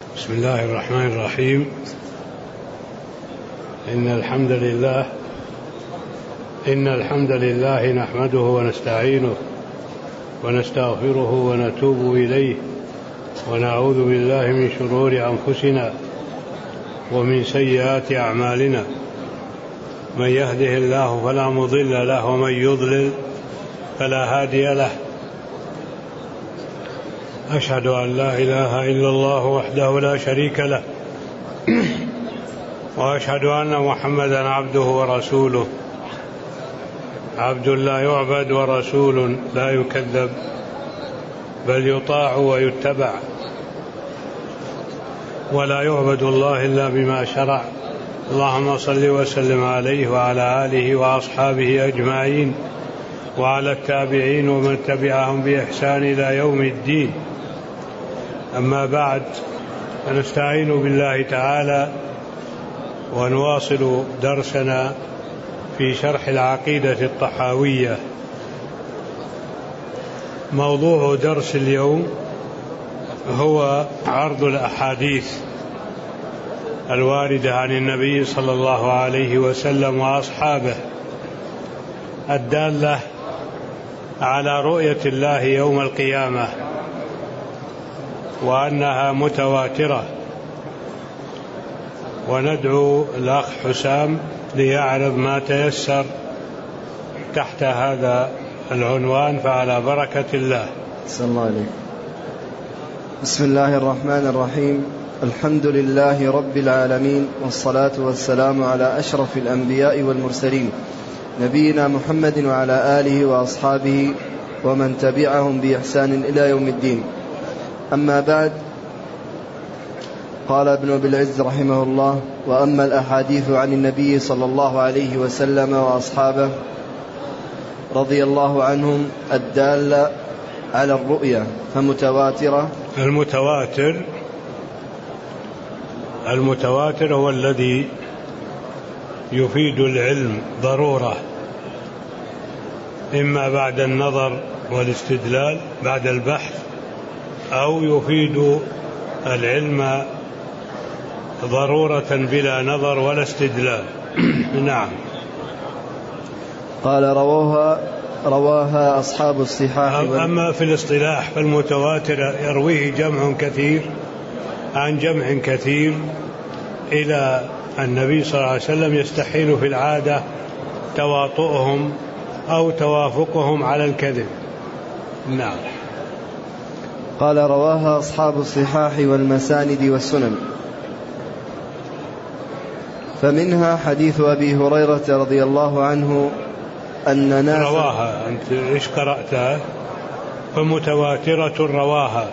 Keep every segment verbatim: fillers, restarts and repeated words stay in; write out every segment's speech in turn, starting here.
بسم الله الرحمن الرحيم. إن الحمد لله إن الحمد لله نحمده ونستعينه ونستغفره ونتوب إليه ونعوذ بالله من شرور أنفسنا ومن سيئات أعمالنا. من يهده الله فلا مضل له ومن يضلل فلا هادي له. أشهد أن لا إله إلا الله وحده لا شريك له وأشهد أن محمدا عبده ورسوله، عبد لا يعبد ورسول لا يكذب بل يطاع ويتبع، ولا يعبد الله إلا بما شرع. اللهم صل وسلم عليه وعلى آله وأصحابه أجمعين وعلى التابعين ومن تبعهم بإحسان إلى يوم الدين. أما بعد، فنستعين بالله تعالى ونواصل درسنا في شرح العقيدة الطحاوية. موضوع درس اليوم هو عرض الأحاديث الواردة عن النبي صلى الله عليه وسلم وأصحابه الدالة على رؤية الله يوم القيامة، وأنها متواترة. وندعو الأخ حسام ليعرض ما تيسر تحت هذا العنوان، فعلى بركة الله. صلى الله عليه. بسم الله الرحمن الرحيم. الحمد لله رب العالمين، والصلاة والسلام على أشرف الأنبياء والمرسلين، نبينا محمد وعلى آله وأصحابه ومن تبعهم بإحسان إلى يوم الدين. أما بعد، قال ابن أبي العز رحمه الله: وأما الأحاديث عن النبي صلى الله عليه وسلم وأصحابه رضي الله عنهم الدالة على الرؤيا فمتواترة. المتواتر المتواتر هو الذي يفيد العلم ضرورة، إما بعد النظر والاستدلال بعد البحث، أو يفيد العلم ضرورة بلا نظر ولا استدلال. نعم. قال: رواها رواها أصحاب الصحاح. أما في الاصطلاح فالمتواتر يرويه جمع كثير عن جمع كثير إلى النبي صلى الله عليه وسلم يستحيل في العادة تواطؤهم أو توافقهم على الكذب. نعم. قال: رواها أصحاب الصحاح والمساند والسنن، فمنها حديث أبي هريرة رضي الله عنه أن ناس رواها. أنت إيش قرأتها؟ فمتواترة رواها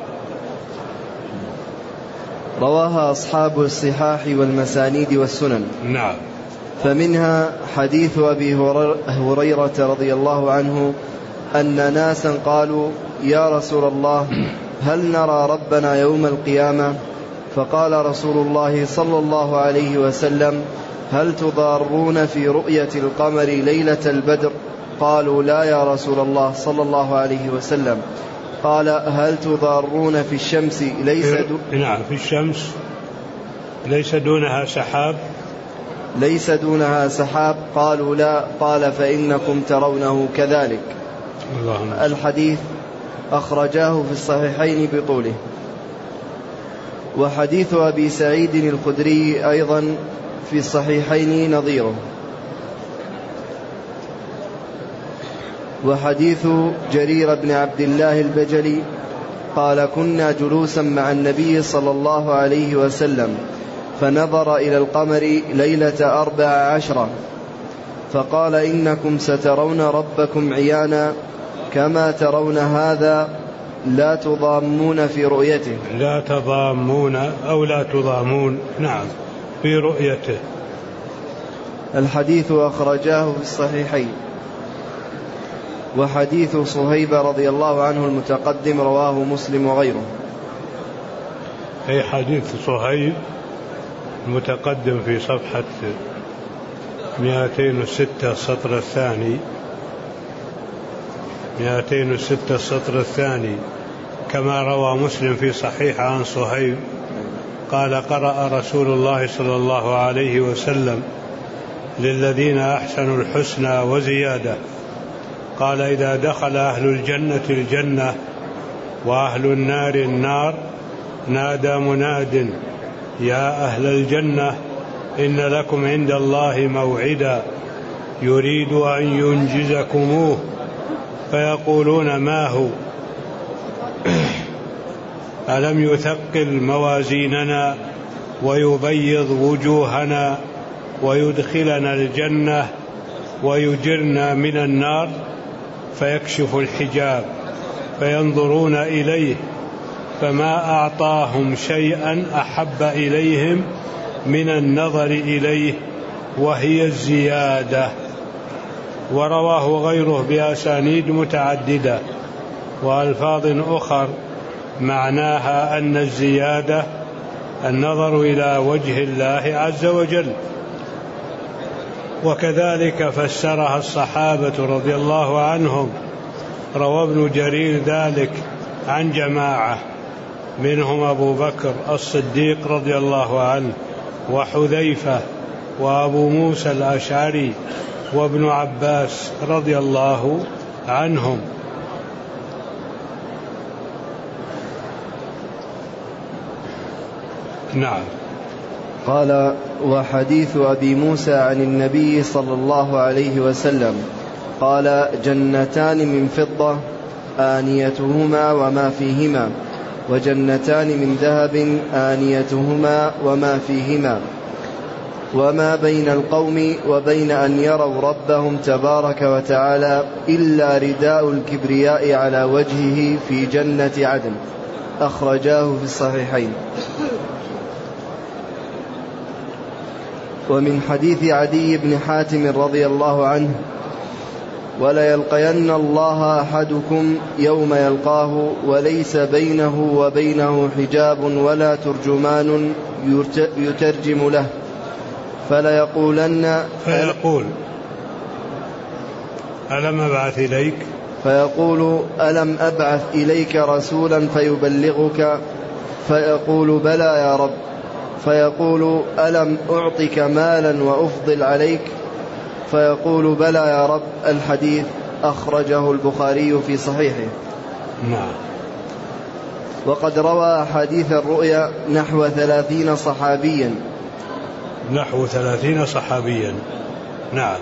رواها أصحاب الصحاح والمسانيد والسنن. نعم. فمنها حديث أبي هريرة رضي الله عنه أن ناسا قالوا: يا رسول الله، هل نرى ربنا يوم القيامة؟ فقال رسول الله صلى الله عليه وسلم: هل تضارون في رؤية القمر ليلة البدر؟ قالوا: لا يا رسول الله صلى الله عليه وسلم. قال: هل تضارون في الشمس ليس دو... نعم، في الشمس ليس دونها سحاب؟ ليس دونها سحاب. قالوا: لا. قال: فإنكم ترونه كذلك. اللهم. الحديث أخرجاه في الصحيحين بطوله. وحديث أبي سعيد الخدري أيضا في الصحيحين نظيره. وحديث جرير بن عبد الله البجلي قال: كنا جلوسا مع النبي صلى الله عليه وسلم فنظر إلى القمر ليلة أربع عشرة فقال: إنكم سترون ربكم عيانا كما ترون هذا، لا تضامون في رؤيته. لا تضامون أو لا تضامون. نعم، في رؤيته. الحديث أخرجاه في الصحيحين. وحديث صهيب رضي الله عنه المتقدم رواه مسلم وغيره. أي حديث صهيب المتقدم في صفحة مئتين وستة السطر الثاني مئتين وستة السطر الثاني، كما روى مسلم في صحيح عن صهيب قال قرأ رسول الله صلى الله عليه وسلم للذين أحسنوا الحسنى وزيادة. قال إذا دخل أهل الجنة الجنة وأهل النار النار نادى مناد يا أهل الجنة إن لكم عند الله موعدا يريد أن ينجزكموه، فيقولون ما هو؟ ألم يثقل موازيننا ويبيض وجوهنا ويدخلنا الجنة ويجرنا من النار؟ فيكشف الحجاب فينظرون إليه فما أعطاهم شيئا أحب إليهم من النظر إليه وهي الزيادة. ورواه غيره بأسانيد متعددة وألفاظ أخر معناها أن الزيادة النظر إلى وجه الله عز وجل. وكذلك فسرها الصحابة رضي الله عنهم. روى ابن جرير ذلك عن جماعة منهم أبو بكر الصديق رضي الله عنه وحذيفة وأبو موسى الأشعري وابن عباس رضي الله عنهم. نعم. قال وحديث أبي موسى عن النبي صلى الله عليه وسلم قال جنتان من فضة آنيتهما وما فيهما وجنتان من ذهب آنيتهما وما فيهما وما بين القوم وبين أن يروا ربهم تبارك وتعالى إلا رداء الكبرياء على وجهه في جنة عدن. أخرجاه في الصحيحين. ومن حديث عدي بن حاتم رضي الله عنه وليلقين الله أحدكم يوم يلقاه وليس بينه وبينه حجاب ولا ترجمان يترجم له فليقولن فيقول ألم أبعث إليك فيقول ألم أبعث إليك رسولا فيبلغك فيقول بلى يا رب فيقول ألم أعطك مالا وأفضل عليك فيقول بلى يا رب. الحديث أخرجه البخاري في صحيحه. نعم. وقد روى حديث الرؤيا نحو ثلاثين صحابيا نحو ثلاثين صحابيا. نعم.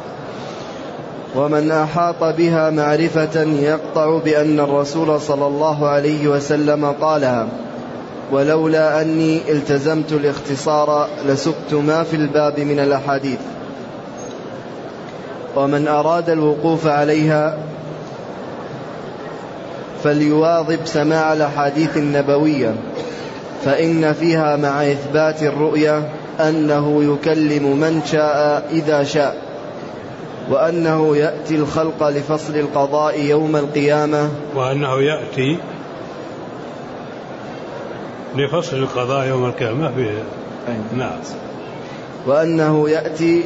ومن أحاط بها معرفة يقطع بأن الرسول صلى الله عليه وسلم قالها، ولولا أني التزمت الاختصار لسقت ما في الباب من الأحاديث. ومن أراد الوقوف عليها فليواظب سماع الأحاديث النبوية، فإن فيها مع إثبات الرؤيا أنه يكلم من شاء إذا شاء، وأنه يأتي الخلق لفصل القضاء يوم القيامة وأنه يأتي لفصل القضاء يوم القيامة به. نعم. وأنه يأتي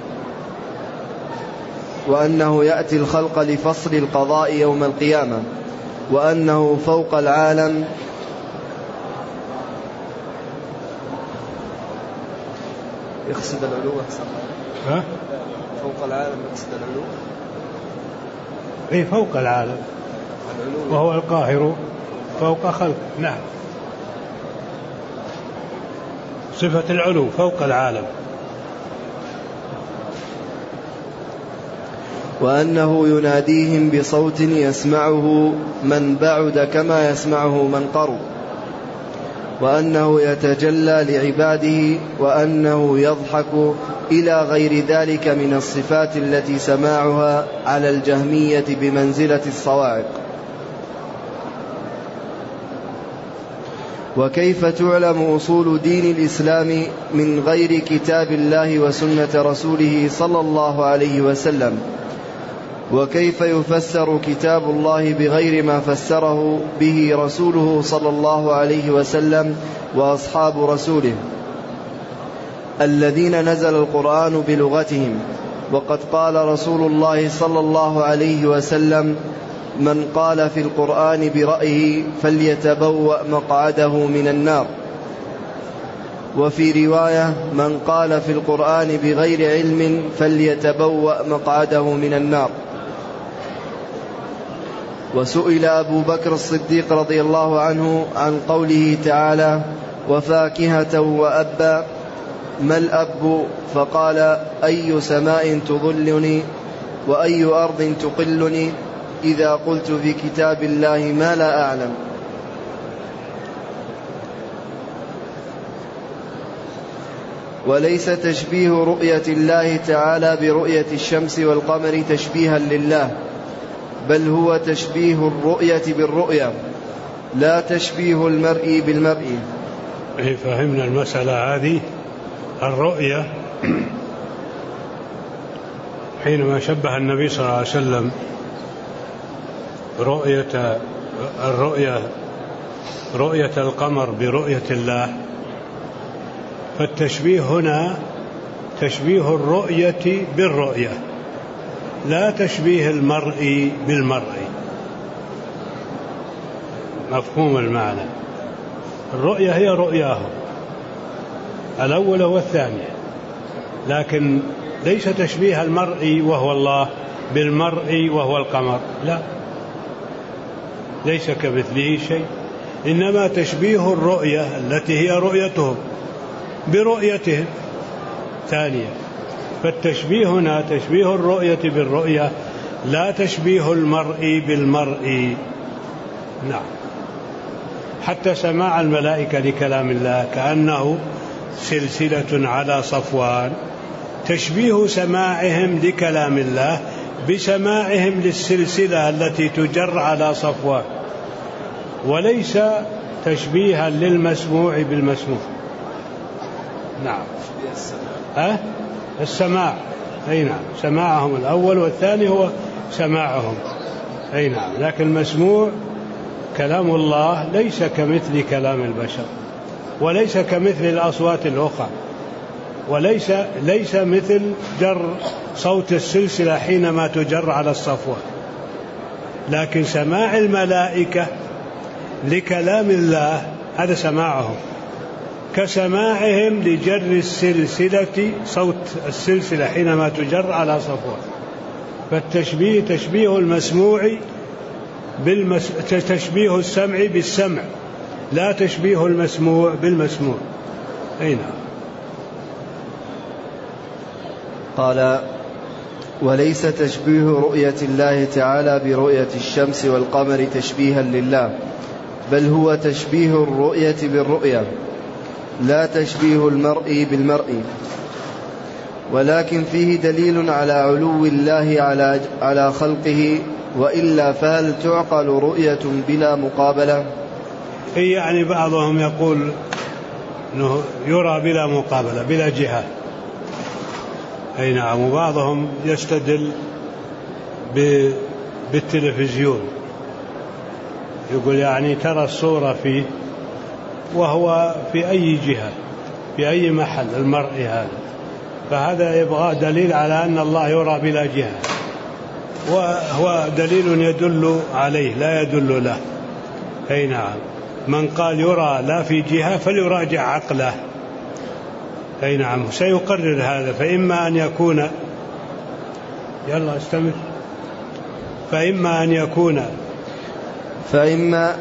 وأنه يأتي الخلق لفصل القضاء يوم القيامة، وأنه فوق العالم يقصد العلو أحسن. ها؟ فوق العالم يقصد العلو. أي فوق العالم وهو القاهر فوق خلق. نعم. صفة العلو فوق العالم. وأنه يناديهم بصوت يسمعه من بعد كما يسمعه من قرب، وأنه يتجلى لعباده، وأنه يضحك إلى غير ذلك من الصفات التي سماعها على الجهمية بمنزلة الصواعق. وكيف تعلم أصول دين الإسلام من غير كتاب الله وسنة رسوله صلى الله عليه وسلم؟ وكيف يفسر كتاب الله بغير ما فسره به رسوله صلى الله عليه وسلم وأصحاب رسوله الذين نزل القرآن بلغتهم؟ وقد قال رسول الله صلى الله عليه وسلم: من قال في القرآن برأيه فليتبوأ مقعده من النار. وفي رواية من قال في القرآن بغير علم فليتبوأ مقعده من النار. وسئل أبو بكر الصديق رضي الله عنه عن قوله تعالى وفاكهة وأبا ما الأب؟ فقال أي سماء تظلني وأي أرض تقلني إذا قلت في كتاب الله ما لا أعلم. وليس تشبيه رؤية الله تعالى برؤية الشمس والقمر تشبيها لله، بل هو تشبيه الرؤية بالرؤية لا تشبيه المرء بالمرء. فهمنا المسألة هذه. الرؤية حينما شبه النبي صلى الله عليه وسلم رؤية الرؤية رؤية القمر برؤية الله، فالتشبيه هنا تشبيه الرؤية بالرؤية لا تشبيه المرء بالمرء. مفهوم المعنى؟ الرؤية هي رؤياه الأولى والثانية، لكن ليس تشبيه المرء وهو الله بالمرء وهو القمر، لا، ليس كمثله شيء، إنما تشبيه الرؤية التي هي رؤيتهم برؤيتهم ثانية. فالتشبيه هنا تشبيه الرؤية بالرؤية لا تشبيه المرء بالمرء. نعم. حتى سماع الملائكة لكلام الله كأنه سلسلة على صفوان، تشبيه سماعهم لكلام الله بسماعهم للسلسلة التي تجر على صفوان، وليس تشبيها للمسموع بالمسموع. نعم. أه؟ السماع، أي نعم، سماعهم الأول والثاني هو سماعهم، أي نعم، لكن المسموع كلام الله ليس كمثل كلام البشر، وليس كمثل الأصوات الأخرى، وليس ليس مثل جر صوت السلسلة حينما تجر على الصفوة. لكن سماع الملائكة لكلام الله هذا سماعهم كسماعهم لجر السلسلة، صوت السلسلة حينما تجر على صفوة. فالتشبيه تشبيه المسموع بالمس... تشبيه السمع بالسمع لا تشبيه المسموع بالمسموع. أي نعم. قال وليس تشبيه رؤية الله تعالى برؤية الشمس والقمر تشبيها لله، بل هو تشبيه الرؤية بالرؤية لا تشبيه المرء بالمرء. ولكن فيه دليل على علو الله على على خلقه، وإلا فهل تعقل رؤية بلا مقابلة؟ يعني بعضهم يقول أنه يرى بلا مقابلة بلا جهة، أي نعم، وبعضهم يستدل بالتلفزيون، يقول يعني ترى الصورة فيه وهو في أي جهة في أي محل المرء هذا، فهذا يبغى دليل على أن الله يرى بلا جهة، وهو دليل يدل عليه لا يدل له. أي نعم. من قال يرى لا في جهة فليراجع عقله. أي نعم، سيقرر هذا. فإما أن يكون يلا استمر فإما أن يكون فإما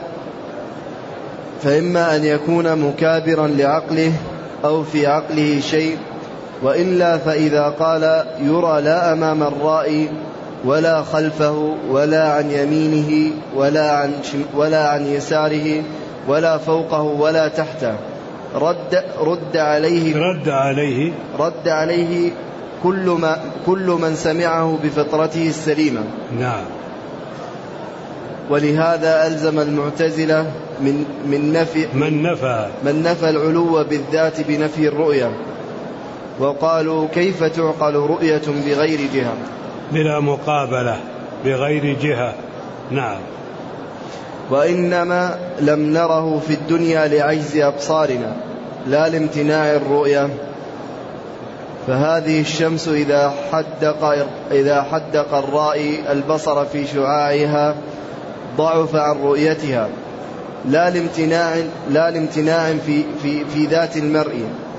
فإما أن يكون مكابرا لعقله أو في عقله شيء، وإلا فإذا قال يرى لا أمام الرائي ولا خلفه ولا عن يمينه ولا عن, ولا عن يساره ولا فوقه ولا تحته، رد, رد عليه رد عليه رد عليه كل, ما كل من سمعه بفطرته السليمة. نعم. ولهذا ألزم المعتزلة من, من, نفي من, نفى من نفى العلو بالذات بنفي الرؤية، وقالوا كيف تعقل رؤية بغير جهة؟ بلا مقابلة بغير جهة. نعم. وإنما لم نره في الدنيا لعجز أبصارنا لا لامتناع الرؤية. فهذه الشمس إذا حدق, إذا حدق الرائي البصر في شعاعها ضعف عن رؤيتها لا لامتناع, لا لامتناع في, في, في ذات المرء،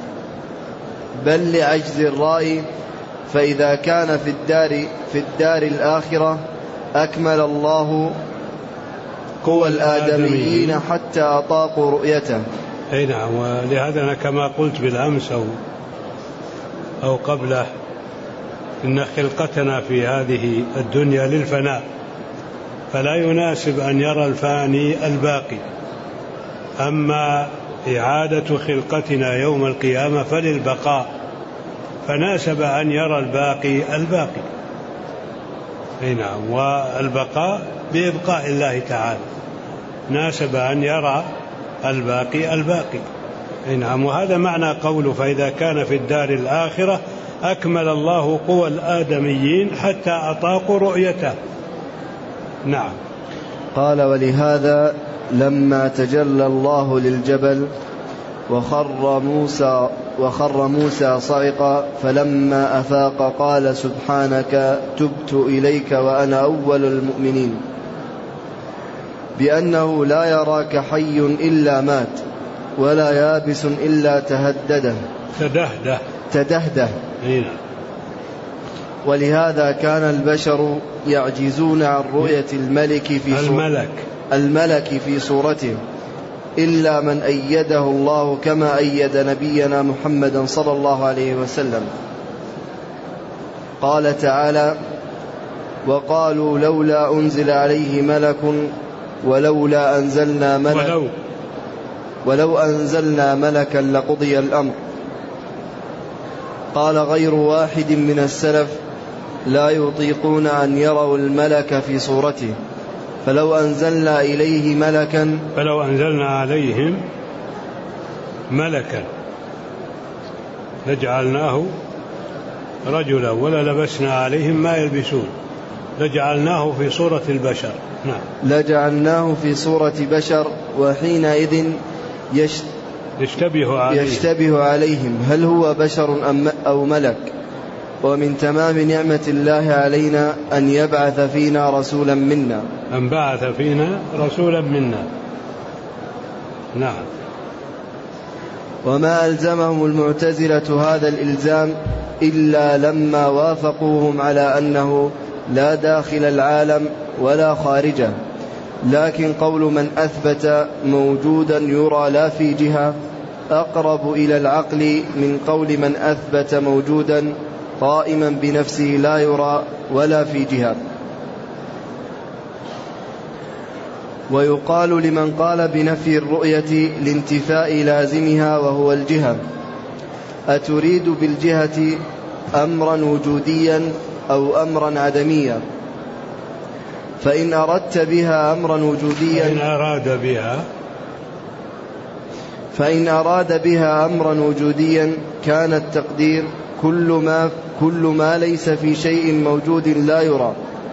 بل لعجز الرائي. فإذا كان في الدار, في الدار الآخرة أكمل الله قوى الآدميين حتى أطاقوا رؤيته. أي نعم. ولهذا كما قلت بالأمس أو, أو قبله إن خلقتنا في هذه الدنيا للفناء، فلا يناسب أن يرى الفاني الباقي. أما إعادة خلقتنا يوم القيامة فللبقاء، فناسب أن يرى الباقي الباقي. أي نعم. والبقاء بإبقاء الله تعالى، ناسب أن يرى الباقي الباقي. أي نعم. وهذا معنى قوله فإذا كان في الدار الآخرة أكمل الله قوى الآدميين حتى أطاقوا رؤيته. نعم. قال ولهذا لما تجلى الله للجبل وخر موسى, وخر موسى صعقا فلما أفاق قال سبحانك تبت إليك وأنا أول المؤمنين، بأنه لا يراك حي إلا مات ولا يابس إلا تهدده تدهده تدهده هنا. ولهذا كان البشر يعجزون عن رؤية الملك في الملك, الملك في صورته إلا من أيده الله كما أيد نبينا محمدا صلى الله عليه وسلم. قال تعالى وقالوا لولا أنزل عليه ملك ولولا أنزلنا ملك ولو, ولو أنزلنا ملكا لقضي الأمر. قال غير واحد من السلف لا يطيقون أن يروا الملك في صورته، فلو أنزلنا إليه ملكا فلو أنزلنا عليهم ملكا لجعلناه رجلا ولا لبسنا عليهم ما يلبسون، لجعلناه في صورة البشر. نعم. لجعلناه في صورة بشر وحينئذ يشت يشتبه عليهم. يشتبه عليهم هل هو بشر أم أو ملك. ومن تمام نعمة الله علينا أن يبعث فينا رسولا منا أن بعث فينا رسولا منا. نعم. وما ألزمهم المعتزلة هذا الإلزام إلا لما وافقوهم على أنه لا داخل العالم ولا خارجه، لكن قول من أثبت موجودا يرى لا في جهة أقرب إلى العقل من قول من أثبت موجودا قائما بنفسه لا يرى ولا في جهة. ويقال لمن قال بنفي الرؤية لانتفاء لازمها وهو الجهة أتريد بالجهة أمرا وجوديا أو أمرا عدميا؟ فإن أردت بها أمرا وجوديا فإن أراد بها فإن أراد بها أمرا وجوديا كان التقدير كل ما, كل ما ليس في شيء موجود لا يرى.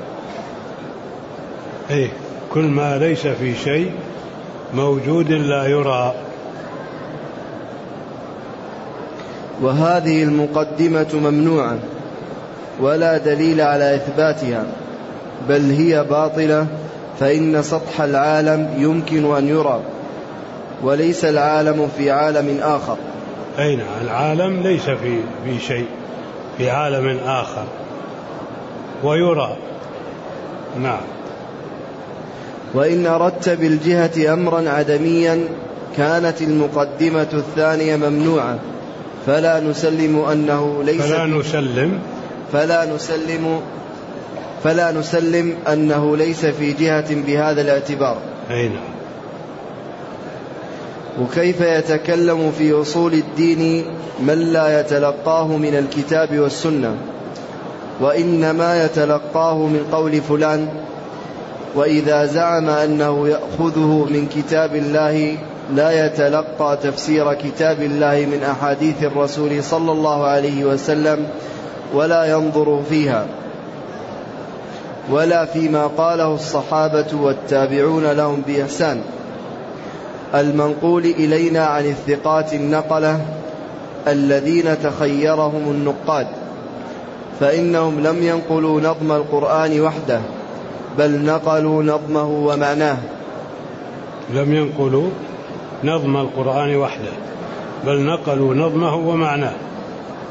إيه كل ما ليس في شيء موجود لا يرى. وهذه المقدمة ممنوعة ولا دليل على إثباتها، بل هي باطلة، فإن سطح العالم يمكن أن يرى وليس العالم في عالم آخر. أين العالم ليس في, في شيء في عالم آخر ويرى. نعم. وإن أردت بالجهة أمرا عدميا كانت المقدمة الثانية ممنوعة، فلا نسلم أنه ليس فلا نسلم فلا نسلم فلا نسلم أنه ليس في جهة بهذا الاعتبار. أين وكيف يتكلم في أصول الدين من لا يتلقاه من الكتاب والسنة، وإنما يتلقاه من قول فلان، وإذا زعم أنه يأخذه من كتاب الله لا يتلقى تفسير كتاب الله من أحاديث الرسول صلى الله عليه وسلم ولا ينظر فيها ولا فيما قاله الصحابة والتابعون لهم بإحسان المنقول إلينا عن الثقات النقلة الذين تخيرهم النقاد، فإنهم لم ينقلوا نظم القرآن وحده بل نقلوا نظمه ومعناه. لم ينقلوا نظم القرآن وحده بل نقلوا نظمه ومعناه.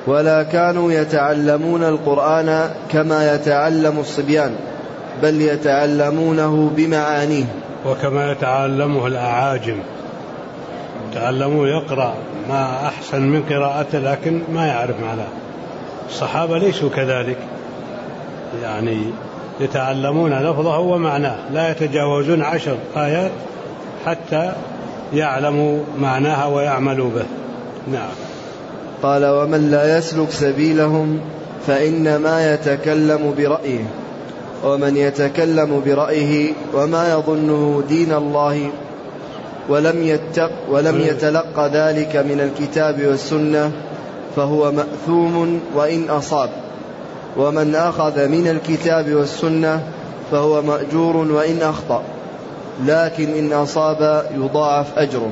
ولا كانوا يتعلمون القرآن كما يتعلم الصبيان، بل يتعلمونه بمعانيه. وكما يتعلمه الأعاجم، تعلموا يقرأ ما أحسن من قراءته لكن ما يعرف معناه. الصحابة ليسوا كذلك، يعني يتعلمون لفظه ومعناه، لا يتجاوزون عشر آيات حتى يعلموا معناها ويعملوا به. نعم. قال: ومن لا يسلك سبيلهم فإنما يتكلم برأيه، ومن يتكلم برأيه وما يظنه دين الله ولم, يتق ولم يتلق ذلك من الكتاب والسنة فهو مأثوم وإن أصاب، ومن أخذ من الكتاب والسنة فهو مأجور وإن أخطأ، لكن إن أصاب يضاعف أجره.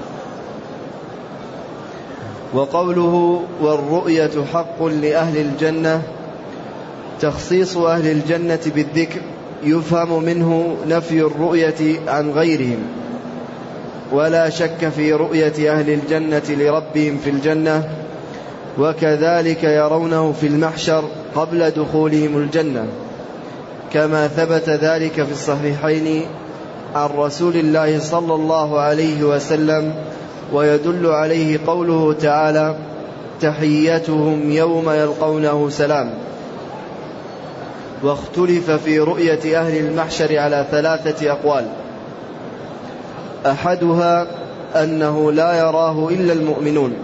وقوله: والرؤية حق لأهل الجنة، تخصيص أهل الجنة بالذكر، يفهم منه نفي الرؤية عن غيرهم، ولا شك في رؤية أهل الجنة لربهم في الجنة، وكذلك يرونه في المحشر قبل دخولهم الجنة، كما ثبت ذلك في الصحيحين عن رسول الله صلى الله عليه وسلم، ويدل عليه قوله تعالى: تحيتهم يوم يلقونه سلام. واختلف في رؤية أهل المحشر على ثلاثة أقوال: أحدها أنه لا يراه إلا المؤمنون،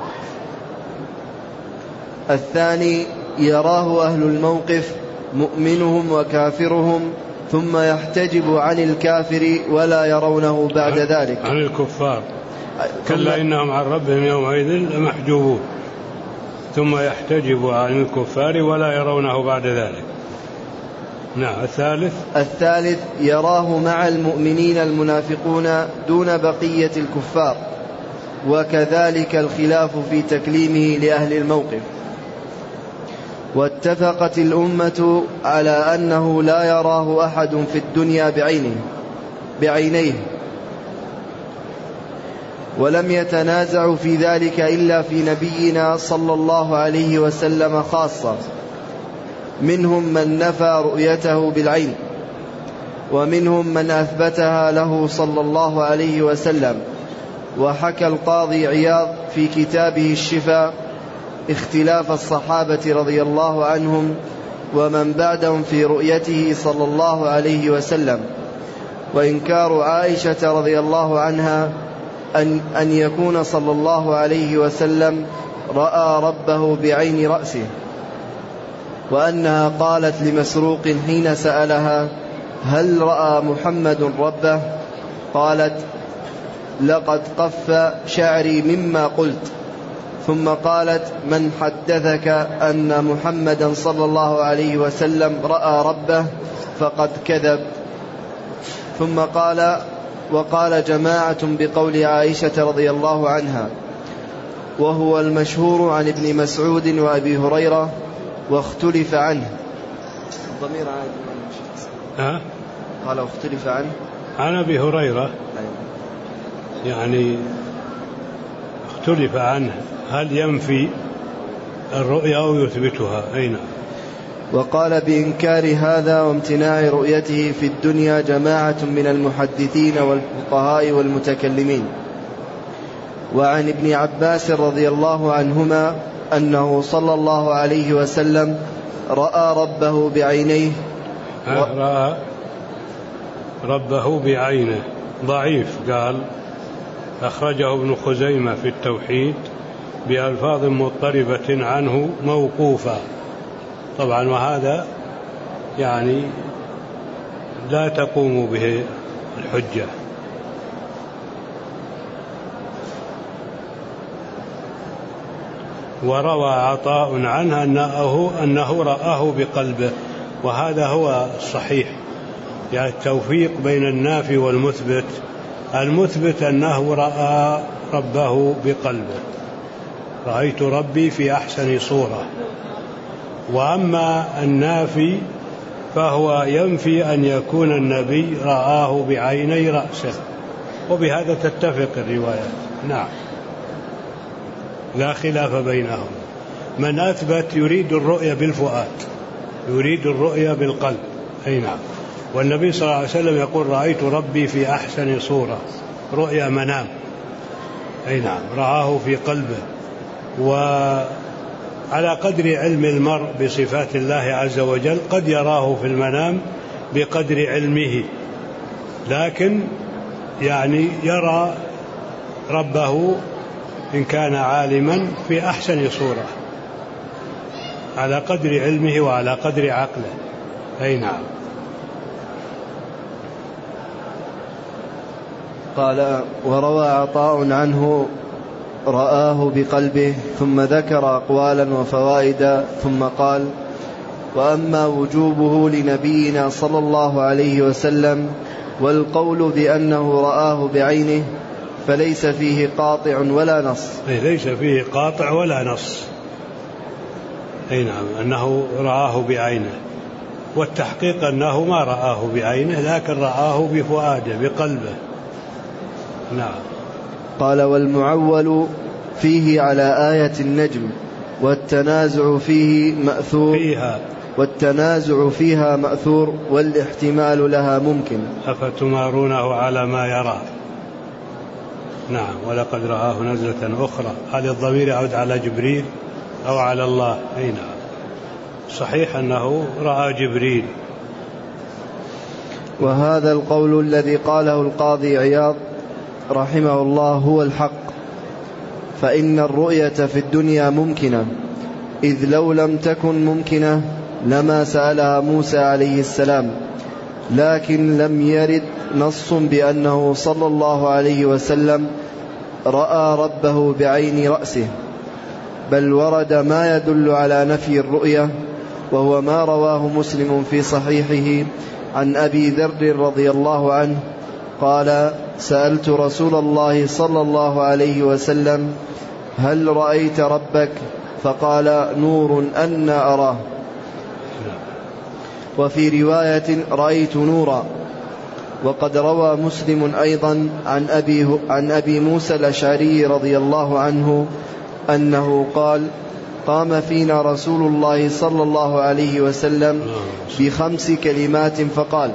الثاني يراه أهل الموقف مؤمنهم وكافرهم ثم يحتجب عن الكافر ولا يرونه بعد ذلك. عن الكفار كلا إنهم عن ربهم يومئذ لمحجوبون، ثم يحتجب عن الكفار ولا يرونه بعد ذلك. نعم. الثالث الثالث يراه مع المؤمنين المنافقون دون بقية الكفار، وكذلك الخلاف في تكليمه لأهل الموقف. واتفقت الأمة على أنه لا يراه أحد في الدنيا بعينه بعينيه، ولم يتنازع في ذلك إلا في نبينا صلى الله عليه وسلم خاصة، منهم من نفى رؤيته بالعين، ومنهم من أثبتها له صلى الله عليه وسلم. وحكى القاضي عياض في كتابه الشفاء اختلاف الصحابة رضي الله عنهم ومن بعدهم في رؤيته صلى الله عليه وسلم، وإنكار عائشة رضي الله عنها أن, أن يكون صلى الله عليه وسلم رأى ربه بعين رأسه، وأنها قالت لمسروق حين سألها: هل رأى محمد ربه؟ قالت: لقد قف شعري مما قلت. ثم قالت: من حدثك أن محمدا صلى الله عليه وسلم رأى ربه فقد كذب. ثم قال: وقال جماعة بقول عائشة رضي الله عنها، وهو المشهور عن ابن مسعود وأبي هريرة، واختلف عنه. الضمير ها؟ قال واختلف عنه عن أبي هريرة، يعني اختلف عنه هل ينفي الرؤيا أو يثبتها؟ أين؟ وقال بإنكار هذا وامتناع رؤيته في الدنيا جماعة من المحدثين والفقهاء والمتكلمين. وعن ابن عباس رضي الله عنهما أنه صلى الله عليه وسلم رأى ربه بعينيه. و... رأى ربه بعينه ضعيف، قال أخرجه ابن خزيمة في التوحيد بألفاظ مضطربة عنه موقوفا. طبعا وهذا يعني لا تقوم به الحجة. وروى عطاء عنه أنه, أنه رآه بقلبه، وهذا هو الصحيح، يعني التوفيق بين النافي والمثبت. المثبت أنه رأى ربه بقلبه، رأيت ربي في أحسن صورة. وأما النافي فهو ينفي أن يكون النبي رآه بعيني رأسه، وبهذا تتفق الروايات. نعم، لا خلاف بينهم. من أثبت يريد الرؤية بالفؤاد، يريد الرؤية بالقلب. أي نعم. والنبي صلى الله عليه وسلم يقول رأيت ربي في أحسن صورة، رؤيا منام. أي نعم، رآه في قلبه. وعلى قدر علم المرء بصفات الله عز وجل قد يراه في المنام بقدر علمه، لكن يعني يرى ربه إن كان عالما في أحسن صورة على قدر علمه وعلى قدر عقله. أي نعم. قال: وروى عطاء عنه رآه بقلبه، ثم ذكر أقوالا وفوائد، ثم قال: وأما وجوبه لنبينا صلى الله عليه وسلم والقول بأنه رآه بعينه فليس فيه قاطع ولا نص. ليس فيه قاطع ولا نص. أي نعم، أنه رآه بعينه، والتحقيق أنه ما رآه بعينه لكن رآه بفؤاده بقلبه. نعم. قال: والمعول فيه على آية النجم والتنازع فيه مأثور فيها والتنازع فيها مأثور والاحتمال لها ممكن. أفتمارونه على ما يرى. نعم. ولقد رآه نزلة أخرى. هل الضمير يعود على جبريل أو على الله؟ أي نعم. صحيح أنه رأى جبريل. وهذا القول الذي قاله القاضي عياض رحمه الله هو الحق، فإن الرؤية في الدنيا ممكنة، إذ لو لم تكن ممكنة لما سألها موسى عليه السلام، لكن لم يرد نص بأنه صلى الله عليه وسلم رأى ربه بعين رأسه، بل ورد ما يدل على نفي الرؤية، وهو ما رواه مسلم في صحيحه عن أبي ذر رضي الله عنه قال: سألت رسول الله صلى الله عليه وسلم: هل رأيت ربك؟ فقال: نور أنا أراه. وفي رواية: رأيت نورا. وقد روى مسلم أيضا عن أبي, عن أبي موسى الأشعري رضي الله عنه أنه قال: قام فينا رسول الله صلى الله عليه وسلم بخمس كلمات فقال: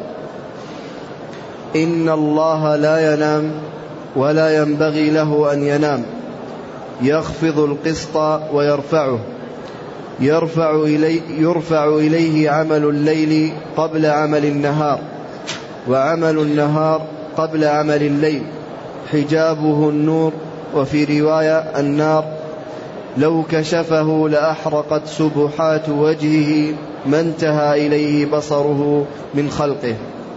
إن الله لا ينام ولا ينبغي له أن ينام، يخفض القسط ويرفعه، يرفع, إلي يرفع إليه عمل الليل قبل عمل النهار، وعمل النهار قبل عمل الليل، حجابه النور. وفي رواية: النار، لو كشفه لأحرقت سبحات وجهه ما انتهى إليه بصره من خلقه.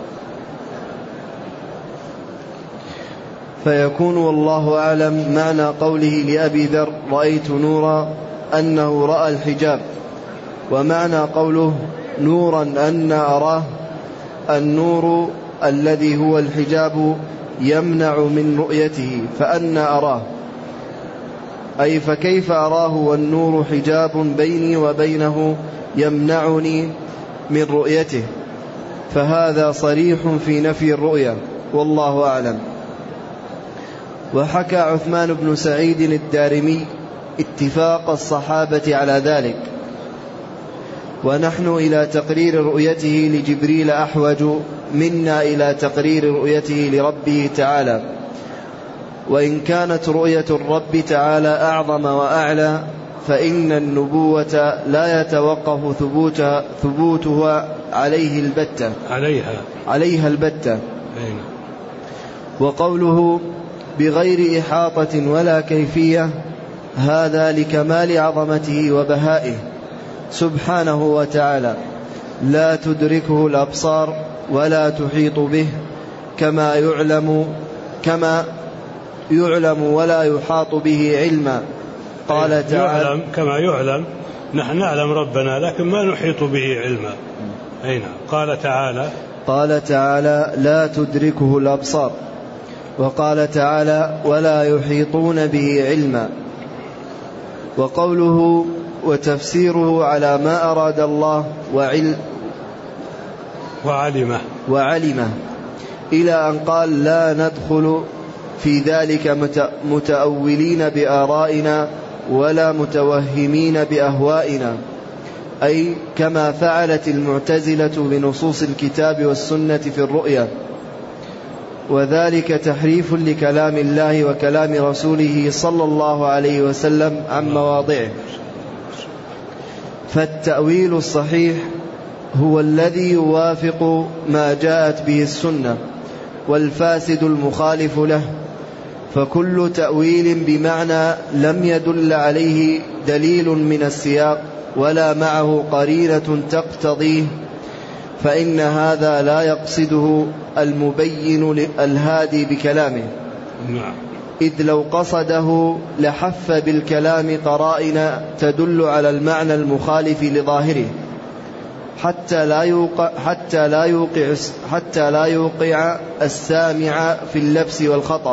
فيكون والله أعلم معنى قوله لأبي ذر: رأيت نورا أنه رأى الحجاب، ومعنى قوله نورا أن أراه النور الذي هو الحجاب يمنع من رؤيته، فأنا أراه، أي فكيف أراه والنور حجاب بيني وبينه يمنعني من رؤيته، فهذا صريح في نفي الرؤية، والله أعلم. وحكى عثمان بن سعيد الدارمي اتفاق الصحابة على ذلك، ونحن إلى تقرير رؤيته لجبريل أحوج منا إلى تقرير رؤيته لربه تعالى، وإن كانت رؤية الرب تعالى أعظم وأعلى فإن النبوة لا يتوقف ثبوتها, ثبوتها عليه البتة عليها, عليها البتة. وقوله بغير إحاطة ولا كيفية هذا لكمال عظمته وبهائه سبحانه وتعالى، لا تدركه الأبصار ولا تحيط به، كما يعلم كما يعلم ولا يحاط به علما. قال تعالى: يعلم كما يعلم، نحن نعلم ربنا لكن ما نحيط به علما. أين قال تعالى قال تعالى: لا تدركه الأبصار. وقال تعالى: ولا يحيطون به علما. وقوله وتفسيره على ما أراد الله وعلم وعلمه وعلمه إلى أن قال: لا ندخل في ذلك متأولين بآرائنا ولا متوهمين بأهوائنا، أي كما فعلت المعتزلة بنصوص الكتاب والسنة في الرؤيا، وذلك تحريف لكلام الله وكلام رسوله صلى الله عليه وسلم عن مواضعه. فالتأويل الصحيح هو الذي يوافق ما جاءت به السنة، والفاسد المخالف له. فكل تأويل بمعنى لم يدل عليه دليل من السياق ولا معه قرينة تقتضيه فإن هذا لا يقصده المبين الهادي بكلامه، إذ لو قصده لحف بالكلام قرائن تدل على المعنى المخالف لظاهره حتى لا يوقع حتى لا يوقع حتى لا يوقع السامع في اللبس والخطأ.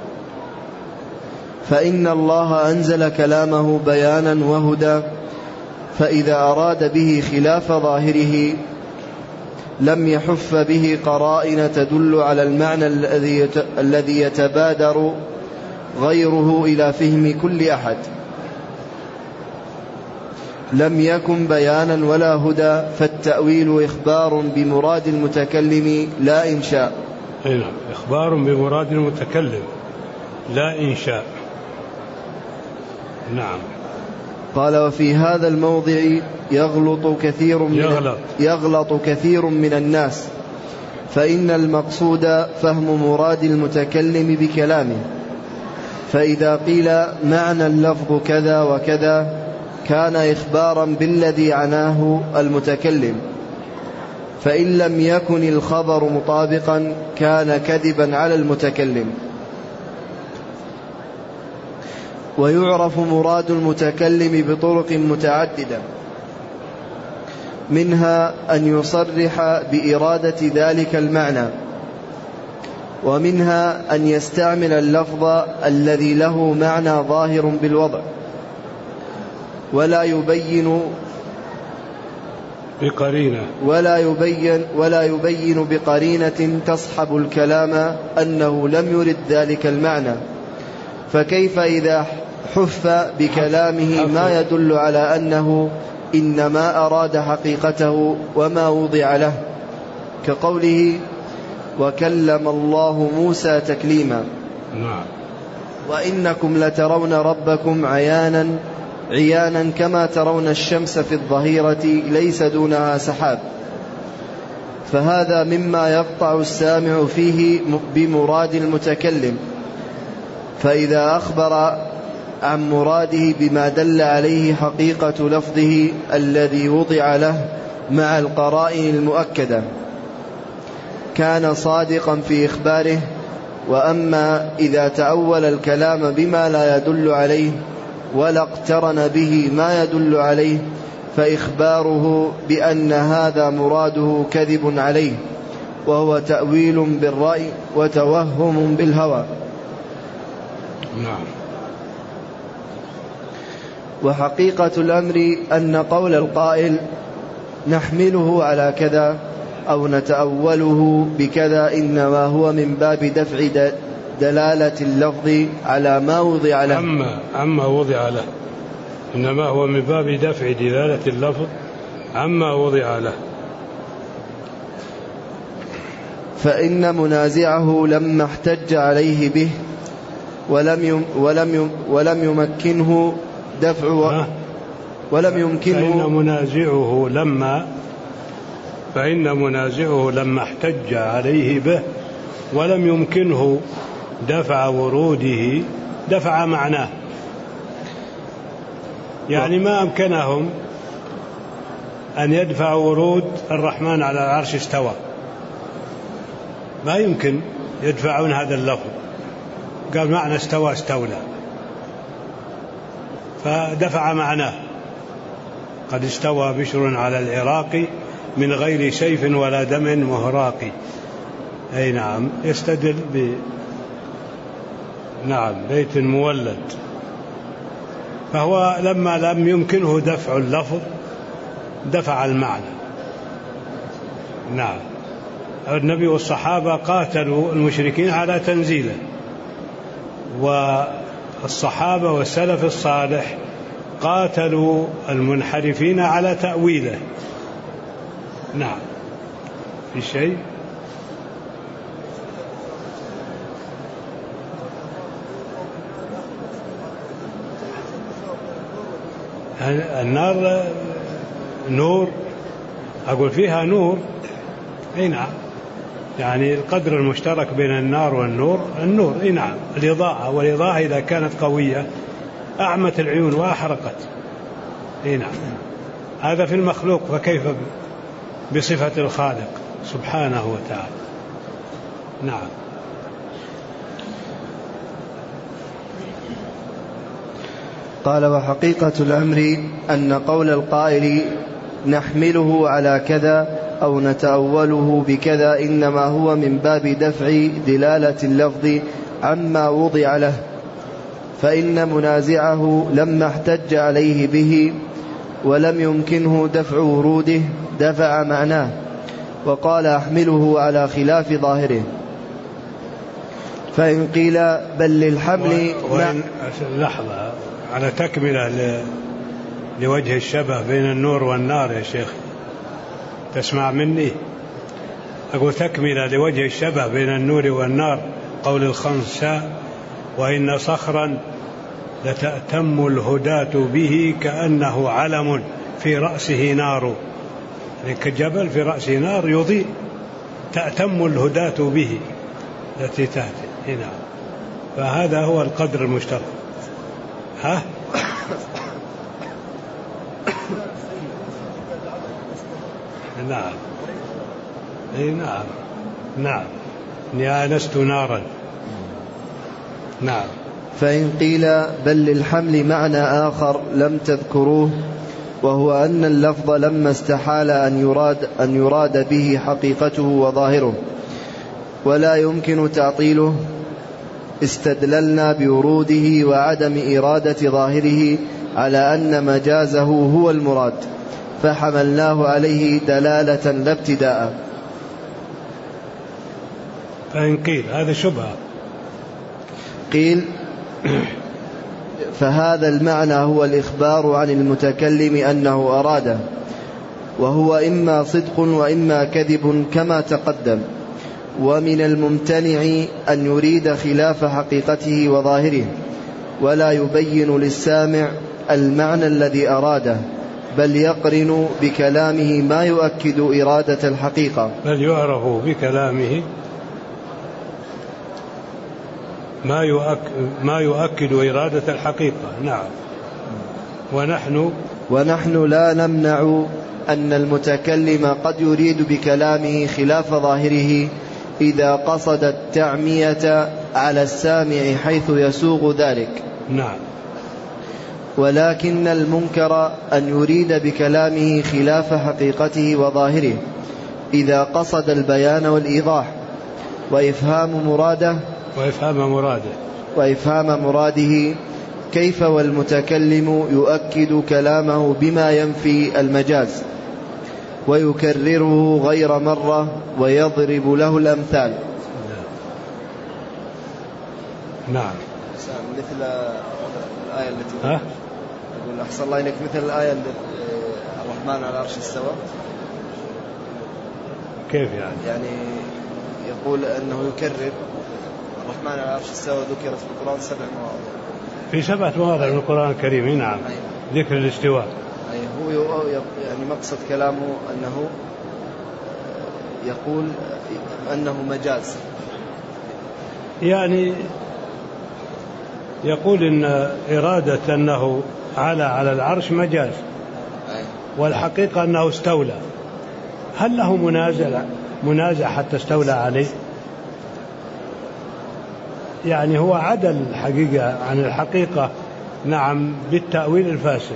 فإن الله أنزل كلامه بيانا وهدى، فإذا أراد به خلاف ظاهره لم يحف به قرائن تدل على المعنى الذي يتبادر غيره إلى فهم كل أحد. لم يكن بيانا ولا هدى، فالتأويل إخبار بمراد المتكلم لا إنشاء. إخبار بمراد المتكلم لا إنشاء. نعم. قال: وفي هذا الموضع يغلط كثير من يغلط. يغلط كثير من الناس، فإن المقصود فهم مراد المتكلم بكلامه، فإذا قيل معنى اللفظ كذا وكذا كان إخبارا بالذي عناه المتكلم، فإن لم يكن الخبر مطابقا كان كذبا على المتكلم. ويعرف مراد المتكلم بطرق متعددة، منها أن يصرح بإرادة ذلك المعنى، ومنها أن يستعمل اللفظ الذي له معنى ظاهر بالوضع ولا يبين بقرينة ولا يبين ولا يبين بقرينة تصحب الكلام أنه لم يرد ذلك المعنى. فكيف إذا حف بكلامه ما يدل على أنه إنما أراد حقيقته وما وضع له، كقوله: وكلم الله موسى تكليما. نعم. وإنكم لترون ربكم عيانا عيانا كما ترون الشمس في الظهيرة ليس دونها سحاب. فهذا مما يقطع السامع فيه بمراد المتكلم، فإذا أخبر عن مراده بما دل عليه حقيقة لفظه الذي وضع له مع القرائن المؤكدة كان صادقا في إخباره. وأما إذا تأول الكلام بما لا يدل عليه ولا اقترن به ما يدل عليه فإخباره بأن هذا مراده كذب عليه، وهو تأويل بالرأي وتوهم بالهوى. نعم. وحقيقة الأمر أن قول القائل نحمله على كذا أو نتأوله بكذا إنما هو من باب دفع دلالة اللفظ على ما وضع له أما, أما وضع له إنما هو من باب دفع دلالة اللفظ عما وضع له. فإن منازعه لما احتج عليه به ولم يم ولم يم ولم يمكنه دفع ولم يمكنه فإن منازعه لما فإن منازعه لما احتج عليه به ولم يمكنه دفع وروده دفع معناه، يعني ما أمكنهم أن يدفعوا ورود الرحمن على العرش استوى، ما يمكن يدفعون هذا اللفظ. قال معنى استوى استولى، فدفع معناه: قد استوى بشر على العراق من غير سيف ولا دم مهراق. أي نعم، يستدل ب نعم بيت مولد. فهو لما لم يمكنه دفع اللفظ دفع المعنى. نعم. النبي والصحابة قاتلوا المشركين على تنزيله، الصحابة والسلف الصالح قاتلوا المنحرفين على تأويله. نعم. في شيء؟ النار نور، أقول فيها نور. اي نعم، يعني القدر المشترك بين النار والنور النور. اي نعم، الإضاءة، والإضاءة إذا كانت قوية أعمت العيون وأحرقت. اي نعم، هذا في المخلوق، فكيف بصفة الخالق سبحانه وتعالى. نعم. قال: وحقيقة الأمر أن قول القائل نحمله على كذا أو نتأوله بكذا إنما هو من باب دفع دلالة اللفظ عما وضع له، فإن منازعه لما احتج عليه به ولم يمكنه دفع وروده دفع معناه، وقال أحمله على خلاف ظاهره. فإن قيل بل للحمل وإن لحظة على تكملة لوجه الشبه بين النور والنار يا شيخ، تسمع مني؟ أقول تكملة لوجه الشبه بين النور والنار قول الخنساء: وإن صخرا لتأتم الهداة به كأنه علم في رأسه نار. يعني كجبل في رأسه نار يضيء، تأتم الهداة به التي تأتي هنا. فهذا هو القدر المشترك. ها؟ نعم. اي نعم نعم إني آنست نارا. نعم. فإن قيل بل للحمل معنى آخر لم تذكروه، وهو أن اللفظ لما استحال أن يراد, أن يراد به حقيقته وظاهره ولا يمكن تعطيله، استدللنا بوروده وعدم إرادة ظاهره على أن مجازه هو المراد، فحملناه عليه دلالة لا ابتداء. فإن قيل هذا شبهة. قيل فهذا المعنى هو الإخبار عن المتكلم أنه أراده، وهو إما صدق وإما كذب كما تقدم، ومن الممتنع أن يريد خلاف حقيقته وظاهره ولا يبين للسامع المعنى الذي أراده، بل يقرن بكلامه ما يؤكد إرادة الحقيقة، بل يعرف بكلامه ما يؤكد, ما يؤكد إرادة الحقيقة. نعم. ونحن ونحن لا نمنع أن المتكلم قد يريد بكلامه خلاف ظاهره إذا قصد التعمية على السامع حيث يسوغ ذلك. نعم. ولكن المنكر أن يريد بكلامه خلاف حقيقته وظاهره إذا قصد البيان والإيضاح وإفهام مراده وإفهام مراده وإفهام مراده كيف والمتكلم يؤكد كلامه بما ينفي المجاز ويكرره غير مرة ويضرب له الأمثال. نعم. مثل الآية التي ها؟ أقول أحسن الله إليك، مثل الآية الرحمن على عرش استوى. كيف يعني؟ يعني يقول أنه يكرر الرحمن على عرش استوى ذكر في القرآن سبع مواضع. في سبعة مواضع من القرآن الكريم. نعم. أيه. ذكر الاستواء. أيه. هو يعني مقصد كلامه أنه يقول أنه مجاز، يعني يقول إن إرادة أنه على على العرش مجاز، والحقيقة أنه استولى. هل له منازع منازع حتى استولى عليه؟ يعني هو عدل الحقيقة عن الحقيقة. نعم، بالتأويل الفاسد،